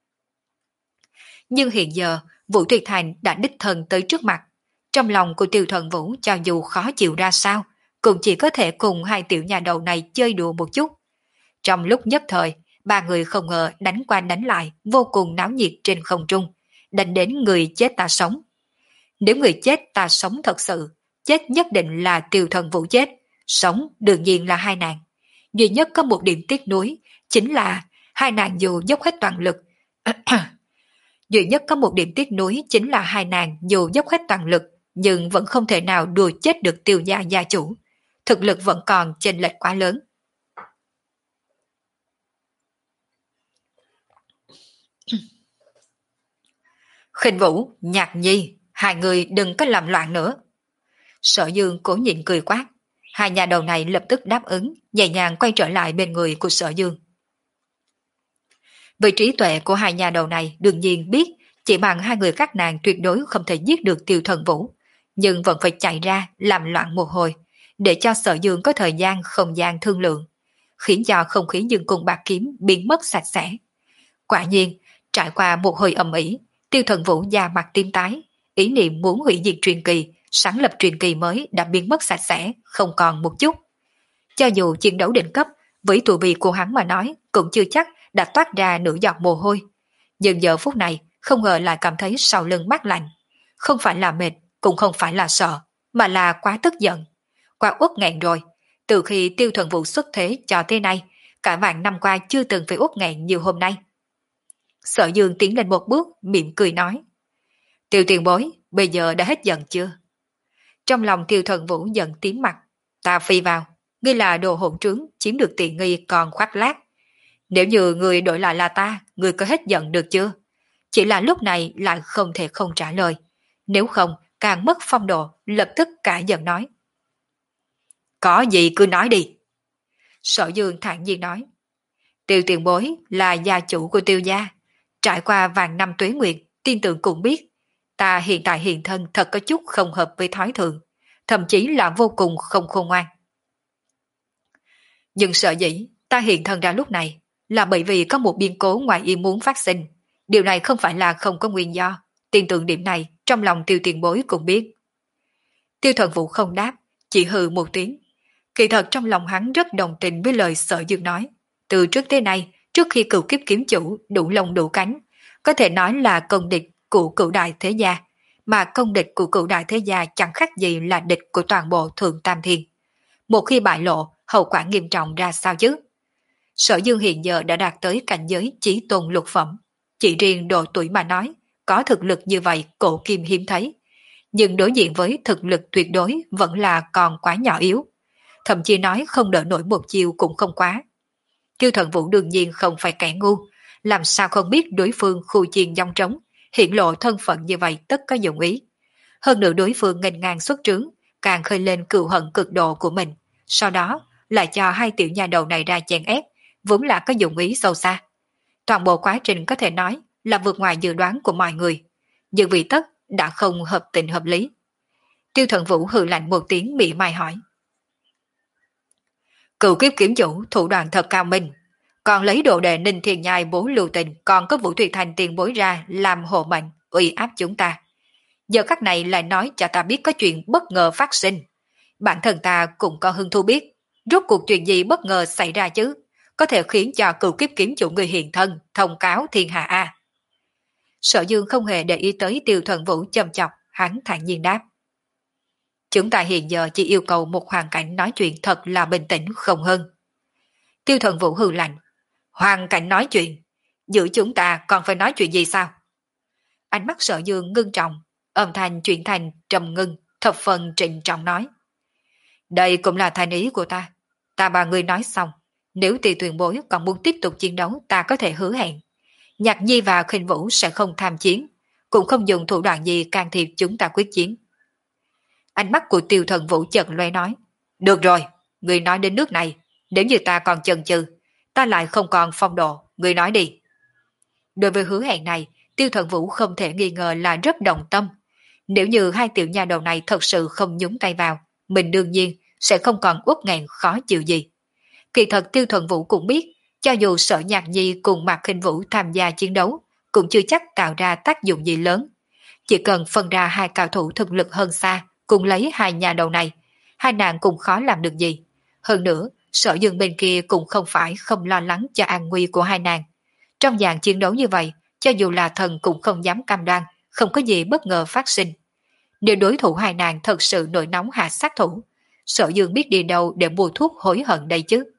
Nhưng hiện giờ Vũ Tuyệt Thành đã đích thân tới trước mặt. Trong lòng của Tiêu Thần Vũ cho dù khó chịu ra sao, cũng chỉ có thể cùng hai tiểu nhà đầu này chơi đùa một chút. Trong lúc nhất thời, ba người không ngờ đánh qua đánh lại vô cùng náo nhiệt trên không trung, đánh đến người chết ta sống. Nếu người chết ta sống thật sự, chết nhất định là Tiêu Thần Vũ chết, sống đương nhiên là hai nàng. Duy nhất có một điểm tiếc nuối, chính là hai nàng dù dốc hết toàn lực. Duy nhất có một điểm tiếc nuối chính là hai nàng dù dốc hết toàn lực, nhưng vẫn không thể nào đùa chết được Tiêu gia gia chủ. Thực lực vẫn còn chênh lệch quá lớn. Khinh Vũ, Nhạc Nhi, hai người đừng có làm loạn nữa. Sở Dương cố nhịn cười quát. Hai nhà đầu này lập tức đáp ứng, nhẹ nhàng quay trở lại bên người của Sở Dương. Với trí tuệ của hai nhà đầu này đương nhiên biết chỉ bằng hai người các nàng tuyệt đối không thể giết được Tiêu Thần Vũ, nhưng vẫn phải chạy ra làm loạn một hồi, để cho Sở Dương có thời gian không gian thương lượng, khiến cho không khí dương cung bạc kiếm biến mất sạch sẽ. Quả nhiên, trải qua một hồi ầm ĩ, Tiêu Thần Vũ da mặt tím tái, ý niệm muốn hủy diệt truyền kỳ, sáng lập truyền kỳ mới đã biến mất sạch sẽ, không còn một chút. Cho dù chiến đấu đỉnh cấp, với tu vi của hắn mà nói, cũng chưa chắc đã toát ra nửa giọt mồ hôi. Nhưng giờ phút này, không ngờ lại cảm thấy sau lưng mát lạnh. Không phải là mệt, cũng không phải là sợ, mà là quá tức giận. Quá uất nghẹn rồi, từ khi Tiêu Thần Vũ xuất thế cho tới nay, cả vạn năm qua chưa từng phải uất nghẹn như hôm nay. Sở Dương tiến lên một bước, mỉm cười nói. Tiêu tiền bối, bây giờ đã hết giận chưa? Trong lòng Tiêu Thần Vũ giận tím mặt. Ta phi vào, ngươi là đồ hỗn trướng, chiếm được tiện nghi còn khoác lác. Nếu như người đổi lại là ta, người có hết giận được chưa? Chỉ là lúc này lại không thể không trả lời. Nếu không, càng mất phong độ, lập tức cả giận nói. Có gì cứ nói đi. Sở Dương thản nhiên nói. Tiêu tiền bối là gia chủ của Tiêu gia. Trải qua vài năm tuế nguyệt, tin tưởng cũng biết. Ta hiện tại hiện thân thật có chút không hợp với thói thường, thậm chí là vô cùng không khôn ngoan. Nhưng sợ dĩ ta hiện thân ra lúc này là bởi vì có một biến cố ngoài ý muốn phát sinh. Điều này không phải là không có nguyên do. Tin tưởng điểm này trong lòng Tiêu tiền bối cũng biết. Tiêu Thần Vũ không đáp, chỉ hừ một tiếng. Kỳ thật trong lòng hắn rất đồng tình với lời Sở Dương nói. Từ trước tới nay, trước khi cửu kiếp kiếm chủ đủ lông đủ cánh, có thể nói là công địch của cửu đại thế gia, mà công địch của cửu đại thế gia chẳng khác gì là địch của toàn bộ thượng tam thiên. Một khi bại lộ, hậu quả nghiêm trọng ra sao chứ? Sở Dương hiện giờ đã đạt tới cảnh giới chí tôn lục phẩm. Chỉ riêng độ tuổi mà nói, có thực lực như vậy cổ kim hiếm thấy. Nhưng đối diện với thực lực tuyệt đối vẫn là còn quá nhỏ yếu. Thậm chí nói không đỡ nổi một chiêu cũng không quá. Tiêu Thần Vũ đương nhiên không phải kẻ ngu, làm sao không biết đối phương khu chiên dòng trống, hiện lộ thân phận như vậy tất có dụng ý. Hơn nữa đối phương nghênh ngang xuất trướng, càng khơi lên cừu hận cực độ của mình, sau đó lại cho hai tiểu nhà đầu này ra chèn ép, vốn là có dụng ý sâu xa. Toàn bộ quá trình có thể nói là vượt ngoài dự đoán của mọi người, nhưng vì tất đã không hợp tình hợp lý. Tiêu Thần Vũ hừ lạnh một tiếng mỉa mai hỏi. Cựu kiếp kiếm chủ thủ đoạn thật cao minh, còn lấy đồ đệ Ninh Thiên Nhai bố lưu tình, còn có Vũ Thủy Thành tiền bối ra làm hộ mệnh, uy áp chúng ta. Giờ các này lại nói cho ta biết có chuyện bất ngờ phát sinh. Bản thân ta cũng có hứng thú biết, rốt cuộc chuyện gì bất ngờ xảy ra chứ, có thể khiến cho cựu kiếp kiếm chủ người hiện thân thông cáo thiên hạ a. Sở Dương không hề để ý tới Tiêu Thần Vũ châm chọc, hắn thản nhiên đáp. Chúng ta hiện giờ chỉ yêu cầu một hoàn cảnh nói chuyện thật là bình tĩnh không hơn. Tiêu Thần Vũ hừ lạnh. Hoàn cảnh nói chuyện? Giữa chúng ta còn phải nói chuyện gì sao? Ánh mắt Sở Dương ngưng trọng, âm thanh chuyển thành trầm ngưng, thập phần trịnh trọng nói. Đây cũng là thành ý của ta. Ta và người nói xong, nếu Tiêu Tuyền Bối còn muốn tiếp tục chiến đấu, ta có thể hứa hẹn. Nhạc Nhi và Khinh Vũ sẽ không tham chiến, cũng không dùng thủ đoạn gì can thiệp chúng ta quyết chiến. Ánh mắt của Tiêu Thần Vũ chợt lóe nói. Được rồi, người nói đến nước này, nếu như ta còn chần chừ, ta lại không còn phong độ, người nói đi. Đối với hứa hẹn này, Tiêu Thần Vũ không thể nghi ngờ là rất đồng tâm. Nếu như hai tiểu nha đầu này thật sự không nhúng tay vào, mình đương nhiên sẽ không còn uất nghẹn khó chịu gì. Kỳ thật Tiêu Thần Vũ cũng biết, cho dù Sở Nhạc Nhi cùng Mạc Khinh Vũ tham gia chiến đấu, cũng chưa chắc tạo ra tác dụng gì lớn. Chỉ cần phân ra hai cao thủ thực lực hơn xa, cùng lấy hai nhà đầu này, hai nàng cũng khó làm được gì. Hơn nữa, Sở Dương bên kia cũng không phải không lo lắng cho an nguy của hai nàng. Trong dạng chiến đấu như vậy, cho dù là thần cũng không dám cam đoan, không có gì bất ngờ phát sinh. Nếu đối thủ hai nàng thật sự nổi nóng hạ sát thủ, Sở Dương biết đi đâu để mua thuốc hối hận đây chứ.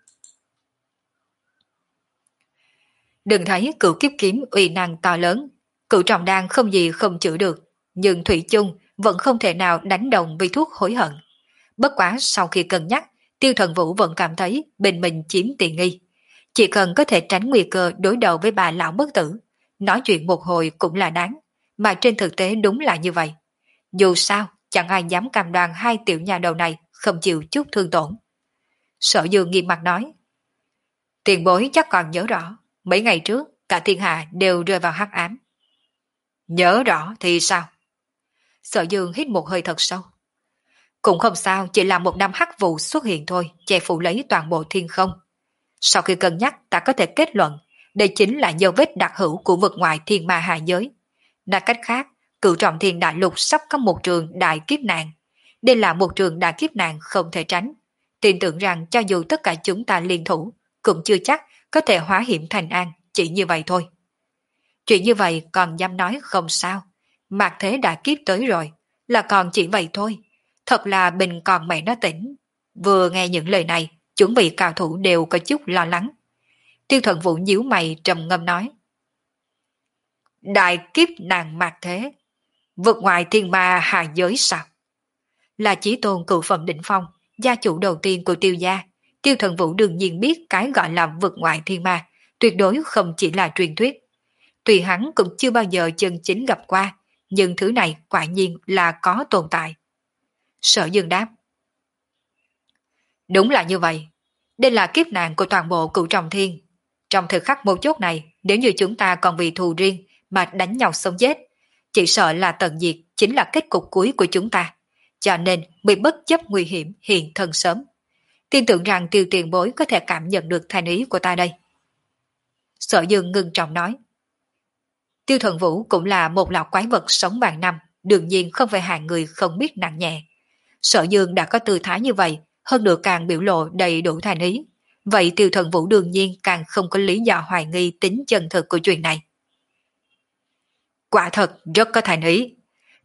Đừng thấy cửu kiếp kiếm uy năng to lớn, cửu trọng đan không gì không chữa được, nhưng Thủy chung vẫn không thể nào đánh đồng với thuốc hối hận. Bất quá sau khi cân nhắc, Tiêu Thần Vũ vẫn cảm thấy bên mình chiếm tiện nghi. Chỉ cần có thể tránh nguy cơ đối đầu với bà lão bất tử, nói chuyện một hồi cũng là đáng, mà trên thực tế đúng là như vậy. Dù sao, chẳng ai dám cam đoan hai tiểu nhà đầu này không chịu chút thương tổn. Sở Dương nghiêm mặt nói. Tiền bối chắc còn nhớ rõ, mấy ngày trước cả thiên hạ đều rơi vào hắc ám. Nhớ rõ thì sao? Sở Dương hít một hơi thật sâu. Cũng không sao, chỉ là một năm hắc vụ xuất hiện thôi, che phủ lấy toàn bộ thiên không. Sau khi cân nhắc, ta có thể kết luận, đây chính là dấu vết đặc hữu của vực ngoại thiên ma hạ giới. Nói cách khác, cửu trọng thiên đại lục sắp có một trường đại kiếp nạn. Đây là một trường đại kiếp nạn không thể tránh. Tin tưởng rằng cho dù tất cả chúng ta liên thủ, cũng chưa chắc có thể hóa hiểm thành an, chỉ như vậy thôi. Chuyện như vậy còn dám nói không sao. Mạc thế đã kiếp tới rồi, là còn chỉ vậy thôi. Thật là bình còn mẹ nó tỉnh. Vừa nghe những lời này, chuẩn bị cao thủ đều có chút lo lắng. Tiêu Thần Vũ nhíu mày trầm ngâm nói. Đại kiếp nạn mạc thế, vượt ngoài thiên ma hạ giới sao? Là chí tôn cựu phẩm đỉnh phong, gia chủ đầu tiên của Tiêu gia. Tiêu Thần Vũ đương nhiên biết cái gọi là vượt ngoại thiên ma, tuyệt đối không chỉ là truyền thuyết. Tuy hắn cũng chưa bao giờ chân chính gặp qua, nhưng thứ này quả nhiên là có tồn tại. Sở Dương đáp. Đúng là như vậy. Đây là kiếp nạn của toàn bộ cửu trọng thiên. Trong thời khắc mấu chốt này, nếu như chúng ta còn vì thù riêng mà đánh nhau sống chết, chỉ sợ là tận diệt chính là kết cục cuối của chúng ta. Cho nên bị bất chấp nguy hiểm hiện thân sớm. Tin tưởng rằng Tiêu tiền bối có thể cảm nhận được thành ý của ta đây. Sở Dương ngưng trọng nói. Tiêu Thần Vũ cũng là một lão quái vật sống vạn năm, đương nhiên không phải hạng người không biết nặng nhẹ. Sở Dương đã có tư thái như vậy, hơn nữa càng biểu lộ đầy đủ thành ý. Vậy Tiêu Thần Vũ đương nhiên càng không có lý do hoài nghi tính chân thực của chuyện này. Quả thật rất có thành ý.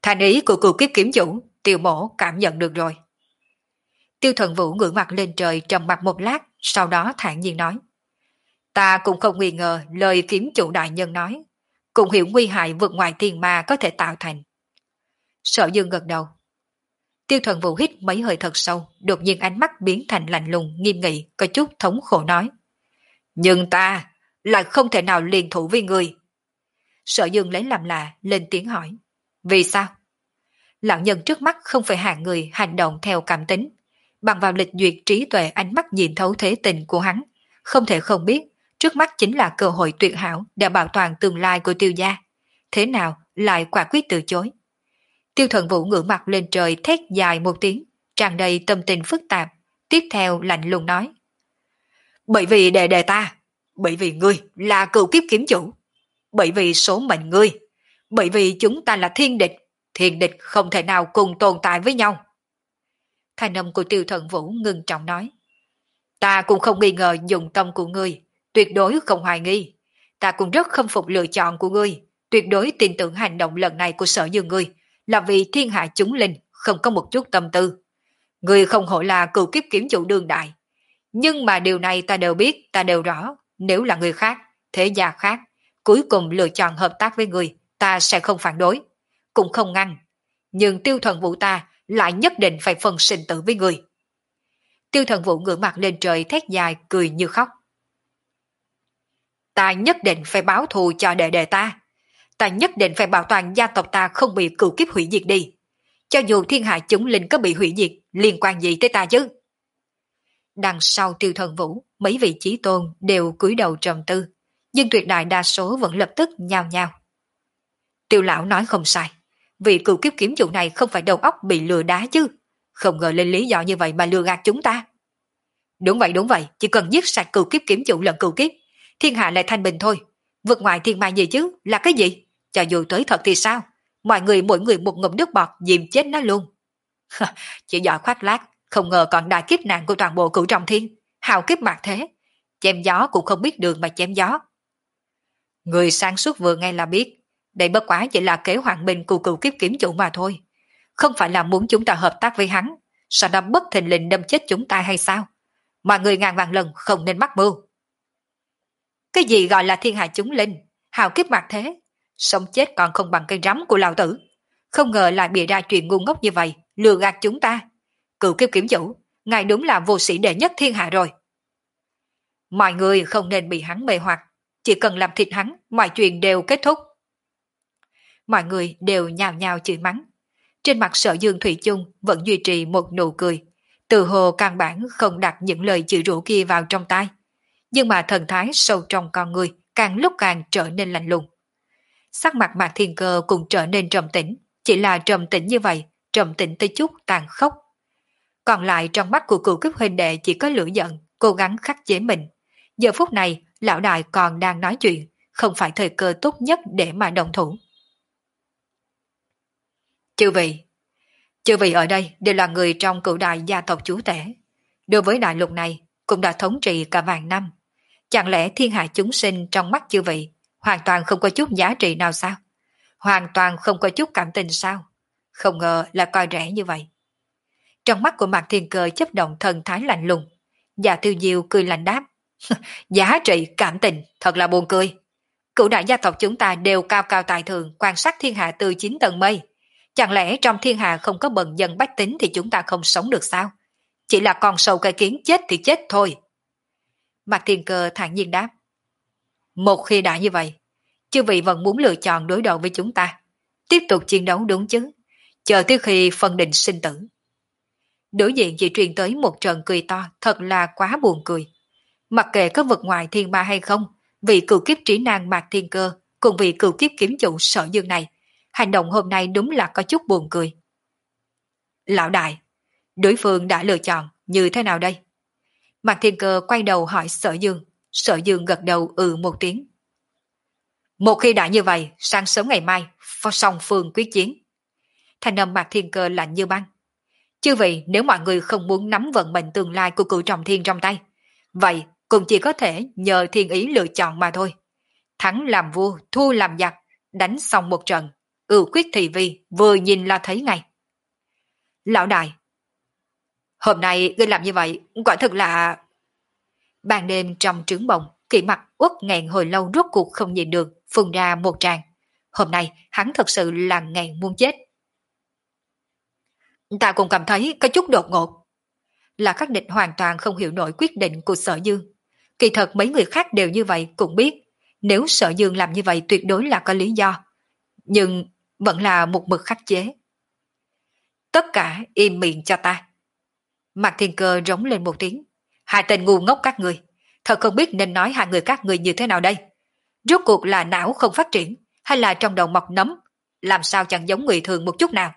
Thành ý của cựu kiếp kiếm chủ, Tiêu Mỗ cảm nhận được rồi. Tiêu Thần Vũ ngửa mặt lên trời trầm mặt một lát, sau đó thản nhiên nói. Ta cũng không nghi ngờ lời kiếm chủ đại nhân nói, cũng hiểu nguy hại vượt ngoài thiên ma có thể tạo thành. Sở Dương gật đầu. Tiêu Thần Vũ hít mấy hơi thật sâu, đột nhiên ánh mắt biến thành lạnh lùng, nghiêm nghị, có chút thống khổ nói. Nhưng ta lại không thể nào liên thủ với người. Sở Dương lấy làm lạ, lên tiếng hỏi. Vì sao? Lão nhân trước mắt không phải hạng người hành động theo cảm tính, bằng vào lịch duyệt trí tuệ ánh mắt nhìn thấu thế tình của hắn, không thể không biết, trước mắt chính là cơ hội tuyệt hảo để bảo toàn tương lai của Tiêu gia. Thế nào lại quả quyết từ chối? Tiêu Thần Vũ ngửa mặt lên trời thét dài một tiếng, tràn đầy tâm tình phức tạp, tiếp theo lạnh lùng nói. Bởi vì đệ đệ ta, bởi vì ngươi là cựu kiếp kiếm chủ, bởi vì số mệnh ngươi, bởi vì chúng ta là thiên địch, thiên địch không thể nào cùng tồn tại với nhau. Thanh âm của Tiêu Thần Vũ ngưng trọng nói. Ta cũng không nghi ngờ dụng tâm của ngươi, tuyệt đối không hoài nghi. Ta cũng rất khâm phục lựa chọn của ngươi, tuyệt đối tin tưởng hành động lần này của Sở Dương ngươi là vì thiên hạ chúng linh, không có một chút tâm tư. Ngươi không hổ là cựu kiếp kiếm chủ đương đại. Nhưng mà điều này ta đều biết, ta đều rõ, nếu là người khác, thế gia khác, cuối cùng lựa chọn hợp tác với ngươi, ta sẽ không phản đối, cũng không ngăn. Nhưng Tiêu Thần Vũ ta lại nhất định phải phân sinh tử với ngươi. Tiêu Thần Vũ ngửa mặt lên trời thét dài, cười như khóc. Ta nhất định phải báo thù cho đệ đệ ta. Ta nhất định phải bảo toàn gia tộc ta không bị cửu kiếp hủy diệt đi. Cho dù thiên hạ chúng linh có bị hủy diệt, liên quan gì tới ta chứ? Đằng sau Tiêu Thần Vũ, mấy vị chí tôn đều cúi đầu trầm tư, nhưng tuyệt đại đa số vẫn lập tức nhao nhao. Tiêu lão nói không sai, vị cửu kiếp kiếm chủ này không phải đầu óc bị lừa đá chứ, không ngờ lên lý do như vậy mà lừa gạt chúng ta. Đúng vậy đúng vậy, chỉ cần giết sạch cửu kiếp kiếm chủ lần cửu kiếp, thiên hạ lại thanh bình thôi. Vượt ngoài thiên ma gì chứ, là cái gì? Cho dù tới thật thì sao? Mọi người mỗi người một ngụm nước bọt dìm chết nó luôn. Chỉ giỏi khoác lác, không ngờ còn đại kiếp nạn của toàn bộ cửu trọng thiên, hào kiếp mạt thế. Chém gió cũng không biết đường mà chém gió. Người sáng suốt vừa nghe là biết, đây bất quá chỉ là kế hoạch bình của cửu kiếp kiếm chủ mà thôi. Không phải là muốn chúng ta hợp tác với hắn, sau đó bất thình lình đâm chết chúng ta hay sao? Mọi người ngàn vạn lần không nên mắc mưu. Cái gì gọi là thiên hạ chúng linh, hào kiếp mạt thế, sống chết còn không bằng cây rắm của lão tử. Không ngờ lại bịa ra chuyện ngu ngốc như vậy, lừa gạt chúng ta. Cựu kiếp kiếm chủ, ngài đúng là vô sĩ đệ nhất thiên hạ rồi. Mọi người không nên bị hắn mê hoặc, chỉ cần làm thịt hắn, mọi chuyện đều kết thúc. Mọi người đều nhào nhào chửi mắng. Trên mặt Sở Dương thủy chung vẫn duy trì một nụ cười, từ hồ căn bản không đặt những lời chửi rủa kia vào trong tai. Nhưng mà thần thái sâu trong con người càng lúc càng trở nên lạnh lùng. Sắc mặt Mạc Thiên Cơ cũng trở nên trầm tĩnh, chỉ là trầm tĩnh như vậy, trầm tĩnh tới chút tàn khốc. Còn lại trong mắt của cựu kiếp huynh đệ chỉ có lửa giận, cố gắng khắc chế mình. Giờ phút này, lão đại còn đang nói chuyện, không phải thời cơ tốt nhất để mà đồng thủ. Chư vị, chư vị ở đây đều là người trong cựu đại gia tộc chúa tể. Đối với đại lục này, cũng đã thống trị cả vạn năm. Chẳng lẽ thiên hạ chúng sinh trong mắt chư vị hoàn toàn không có chút giá trị nào sao? Hoàn toàn không có chút cảm tình sao? Không ngờ là coi rẻ như vậy. Trong mắt của Mạc Thiên Cơ chấp động thần thái lạnh lùng. Dạ Tiêu Diêu cười lạnh đáp. Giá trị cảm tình thật là buồn cười. Cửu đại gia tộc chúng ta đều cao cao tài thường, quan sát thiên hạ từ chín tầng mây. Chẳng lẽ trong thiên hạ không có bần dân bách tính thì chúng ta không sống được sao? Chỉ là con sâu cây kiến chết thì chết thôi. Mạc Thiên Cơ thản nhiên đáp. Một khi đã như vậy, chư vị vẫn muốn lựa chọn đối đầu với chúng ta. Tiếp tục chiến đấu đúng chứ? Chờ tới khi phân định sinh tử. Đối diện chỉ truyền tới một trận cười to, thật là quá buồn cười. Mặc kệ có vực ngoài thiên ma hay không, vị cựu kiếp trí năng Mạc Thiên Cơ cùng vị cựu kiếp kiếm chủ Sở Dương này, hành động hôm nay đúng là có chút buồn cười. Lão đại, đối phương đã lựa chọn như thế nào đây? Mạc Thiên Cơ quay đầu hỏi Sở Dương. Sở Dương gật đầu ừ một tiếng. Một khi đã như vậy, sáng sớm ngày mai, song phương quyết chiến. Thanh âm Mạc Thiên Cơ lạnh như băng. Chứ vậy nếu mọi người không muốn nắm vận mệnh tương lai của cửu trọng thiên trong tay, vậy cũng chỉ có thể nhờ thiên ý lựa chọn mà thôi. Thắng làm vua, thua làm giặc, đánh xong một trận, ưu quyết thị vi, vừa nhìn là thấy ngay. Lão đại, hôm nay ngươi làm như vậy, quả thực là... Ban đêm trong trướng bồng, Kỷ Mặc uất nghẹn hồi lâu rốt cuộc không nhìn được, phun ra một tràng. Hôm nay hắn thật sự là nghẹn muốn chết. Ta cũng cảm thấy có chút đột ngột. Là Khắc Địch hoàn toàn không hiểu nổi quyết định của Sở Dương. Kỳ thật mấy người khác đều như vậy cũng biết, nếu Sở Dương làm như vậy tuyệt đối là có lý do. Nhưng vẫn là một mực khắc chế. Tất cả im miệng cho ta. Mạc Thiên Cơ rống lên một tiếng. Hai tên ngu ngốc các người, thật không biết nên nói hai người các người như thế nào đây. Rốt cuộc là não không phát triển, hay là trong đầu mọc nấm, làm sao chẳng giống người thường một chút nào.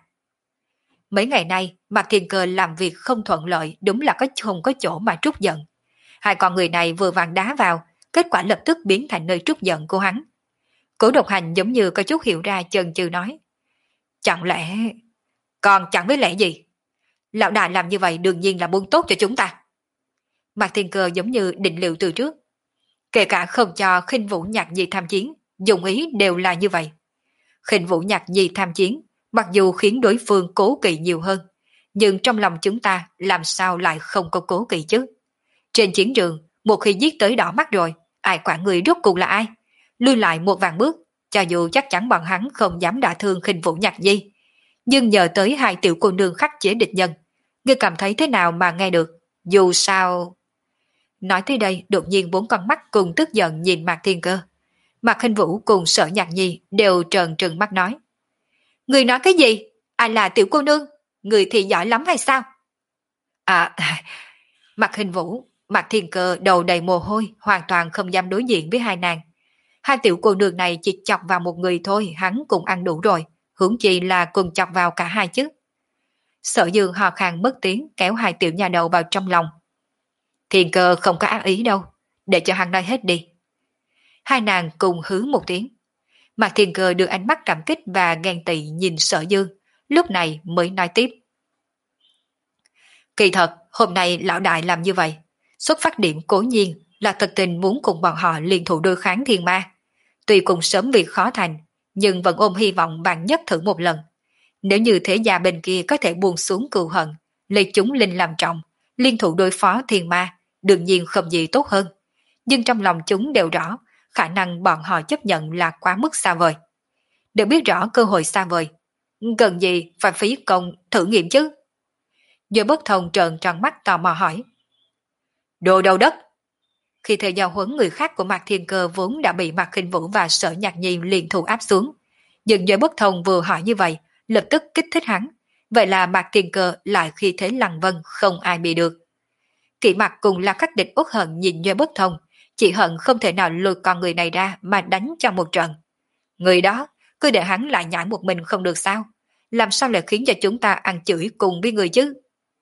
Mấy ngày nay, Mạc Thiên Cơ làm việc không thuận lợi, đúng là có không có chỗ mà trút giận. Hai con người này vừa vàng đá vào, kết quả lập tức biến thành nơi trút giận của hắn. Cố Độc Hành giống như có chút hiểu ra, chần chừ nói. Chẳng lẽ... Còn chẳng biết lẽ gì? Lão đại làm như vậy đương nhiên là muốn tốt cho chúng ta. Mạc Thiên Cơ giống như định liệu từ trước. Kể cả không cho Khinh Vũ Nhạc Nhi tham chiến, dụng ý đều là như vậy. Khinh Vũ Nhạc Nhi tham chiến, mặc dù khiến đối phương cố kỵ nhiều hơn, nhưng trong lòng chúng ta làm sao lại không có cố kỵ chứ? Trên chiến trường, một khi giết tới đỏ mắt rồi, ai quản người rốt cuộc là ai? Lui lại một vạn bước, cho dù chắc chắn bọn hắn không dám đả thương Khinh Vũ Nhạc Nhi. Nhưng nhờ tới hai tiểu cô nương khắc chế địch nhân, ngươi cảm thấy thế nào mà nghe được? Dù sao... Nói tới đây, đột nhiên bốn con mắt cùng tức giận nhìn Mạc Thiên Cơ. Mạc Khinh Vũ cùng Sở Nhạc Nhi đều trợn trừng mắt nói. Người nói cái gì? Ai là tiểu cô nương? Người thì giỏi lắm hay sao? À, Mạc Khinh Vũ, Mạc Thiên Cơ đầu đầy mồ hôi, hoàn toàn không dám đối diện với hai nàng. Hai tiểu cô nương này chỉ chọc vào một người thôi, hắn cũng ăn đủ rồi, huống chi là cùng chọc vào cả hai chứ. Sở Dương hò khan mất tiếng, kéo hai tiểu nhà đầu vào trong lòng. Thiên Cơ không có ác ý đâu, để cho hắn nói hết đi. Hai nàng cùng hứ một tiếng. Mạc Thiên Cơ đưa ánh mắt cảm kích và ghen tị nhìn Sở Dương, lúc này mới nói tiếp. Kỳ thật, hôm nay lão đại làm như vậy, xuất phát điểm cố nhiên là thật tình muốn cùng bọn họ liên thủ đối kháng thiên ma. Tuy cùng sớm việc khó thành, nhưng vẫn ôm hy vọng bạn nhất thử một lần. Nếu như thế gia bên kia có thể buông xuống cừu hận, lấy chúng linh làm trọng, liên thủ đối phó thiên ma, đương nhiên không gì tốt hơn. Nhưng trong lòng chúng đều rõ, khả năng bọn họ chấp nhận là quá mức xa vời. Đều biết rõ cơ hội xa vời, cần gì phải phí công thử nghiệm chứ? Giờ bất thông trợn tròn mắt tò mò hỏi. Đồ đầu đất! Khi thời giao huấn người khác của Mạc Thiên Cơ vốn đã bị Mạc Khinh Vũ và Sở Nhạc Nhi liền thủ áp xuống. Nhưng giờ bất thông vừa hỏi như vậy, lập tức kích thích hắn. Vậy là Mạc Thiên Cơ lại khi thế lăng vân không ai bị được. Kỷ Mặc cùng là Khắc Địch uất hận nhìn Duy Bất Thông, chỉ hận không thể nào lôi con người này ra mà đánh cho một trận. Người đó, cứ để hắn lại nhảy một mình không được sao? Làm sao lại khiến cho chúng ta ăn chửi cùng với người chứ?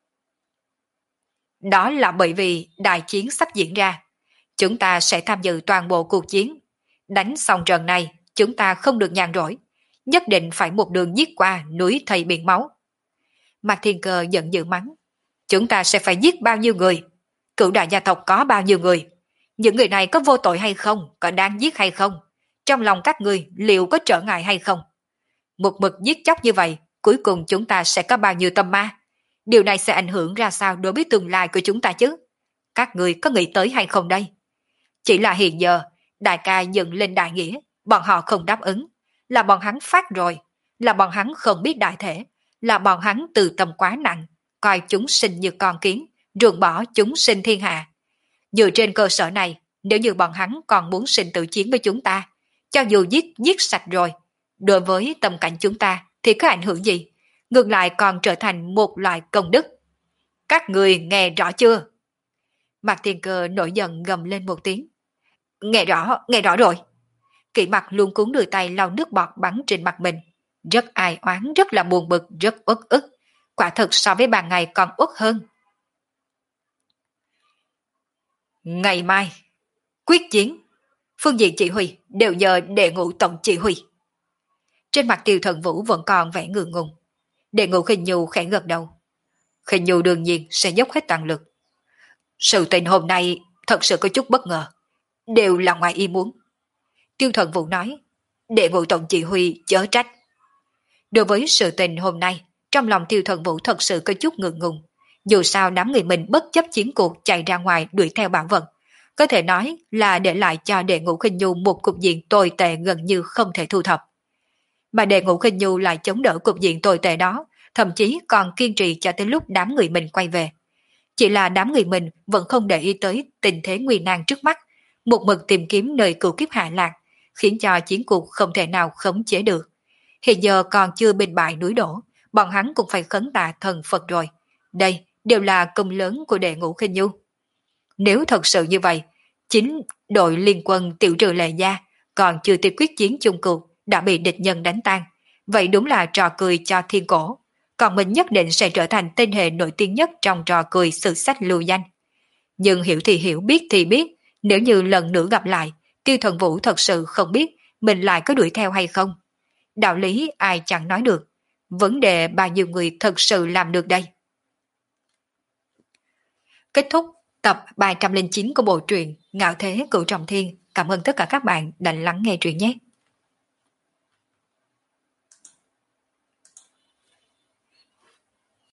Đó là bởi vì đại chiến sắp diễn ra. Chúng ta sẽ tham dự toàn bộ cuộc chiến. Đánh xong trận này, chúng ta không được nhàn rỗi. Nhất định phải một đường giết qua núi thây biển máu. Mạc Thiên Cơ giận dữ mắng. Chúng ta sẽ phải giết bao nhiêu người? Cửu đại gia tộc có bao nhiêu người? Những người này có vô tội hay không? Có đáng giết hay không? Trong lòng các người liệu có trở ngại hay không? Một mực giết chóc như vậy, cuối cùng chúng ta sẽ có bao nhiêu tâm ma? Điều này sẽ ảnh hưởng ra sao đối với tương lai của chúng ta chứ? Các người có nghĩ tới hay không đây? Chỉ là hiện giờ, đại ca dựng lên đại nghĩa, bọn họ không đáp ứng. Là bọn hắn phát rồi, là bọn hắn không biết đại thể, là bọn hắn từ tâm quá nặng, coi chúng sinh như con kiến, ruồng bỏ chúng sinh thiên hạ. Dựa trên cơ sở này, nếu như bọn hắn còn muốn sinh tử chiến với chúng ta, cho dù giết giết sạch rồi, đối với tâm cảnh chúng ta thì có ảnh hưởng gì? Ngược lại còn trở thành một loại công đức. Các người nghe rõ chưa? Mạc Thiên Cơ nổi giận gầm lên một tiếng. Nghe rõ, nghe rõ rồi. Kỷ Mặc luôn cuốn đưa tay lau nước bọt bắn trên mặt mình. Rất ai oán, rất là buồn bực, rất uất ức. Quả thực so với ban ngày còn uất hơn. Ngày mai, quyết chiến. Phương diện chỉ huy đều nhờ đệ ngũ tổng chỉ huy. Trên mặt Tiêu Thần Vũ vẫn còn vẻ ngượng ngùng. Đệ ngũ Khinh Nhu khẽ gật đầu. Khinh Nhu đương nhiên sẽ dốc hết toàn lực. Sự tình hôm nay thật sự có chút bất ngờ. Đều là ngoài ý muốn. Tiêu Thần Vũ nói. Đệ ngũ tổng chỉ huy chớ trách. Đối với sự tình hôm nay, trong lòng Tiêu Thần Vũ thật sự có chút ngượng ngùng. Dù sao đám người mình bất chấp chiến cuộc chạy ra ngoài đuổi theo bản vận, có thể nói là để lại cho Đệ Ngũ Khinh Nhu một cục diện tồi tệ gần như không thể thu thập. Mà Đệ Ngũ Khinh Nhu lại chống đỡ cục diện tồi tệ đó, thậm chí còn kiên trì cho tới lúc đám người mình quay về. Chỉ là đám người mình vẫn không để ý tới tình thế nguy nan trước mắt, một mực tìm kiếm nơi cửu kiếp hạ lạc, khiến cho chiến cuộc không thể nào khống chế được. Hiện giờ còn chưa bên bại núi đổ, bọn hắn cũng phải khấn tạ thần Phật rồi. Đây đều là công lớn của Đệ Ngũ Khinh Nhu. Nếu thật sự như vậy, chính đội liên quân tiểu trừ Lệ Gia còn chưa tiếp quyết chiến chung cuộc đã bị địch nhân đánh tan. Vậy đúng là trò cười cho thiên cổ. Còn mình nhất định sẽ trở thành tên hề nổi tiếng nhất trong trò cười sử sách lưu danh. Nhưng hiểu thì hiểu, biết thì biết, nếu như lần nữa gặp lại, Tiêu Thần Vũ thật sự không biết mình lại có đuổi theo hay không. Đạo lý ai chẳng nói được. Vấn đề bao nhiêu người thật sự làm được đây. Kết thúc tập ba trăm lẻ chín của bộ truyện Ngạo Thế Cửu Trọng Thiên. Cảm ơn tất cả các bạn đã lắng nghe truyện nhé.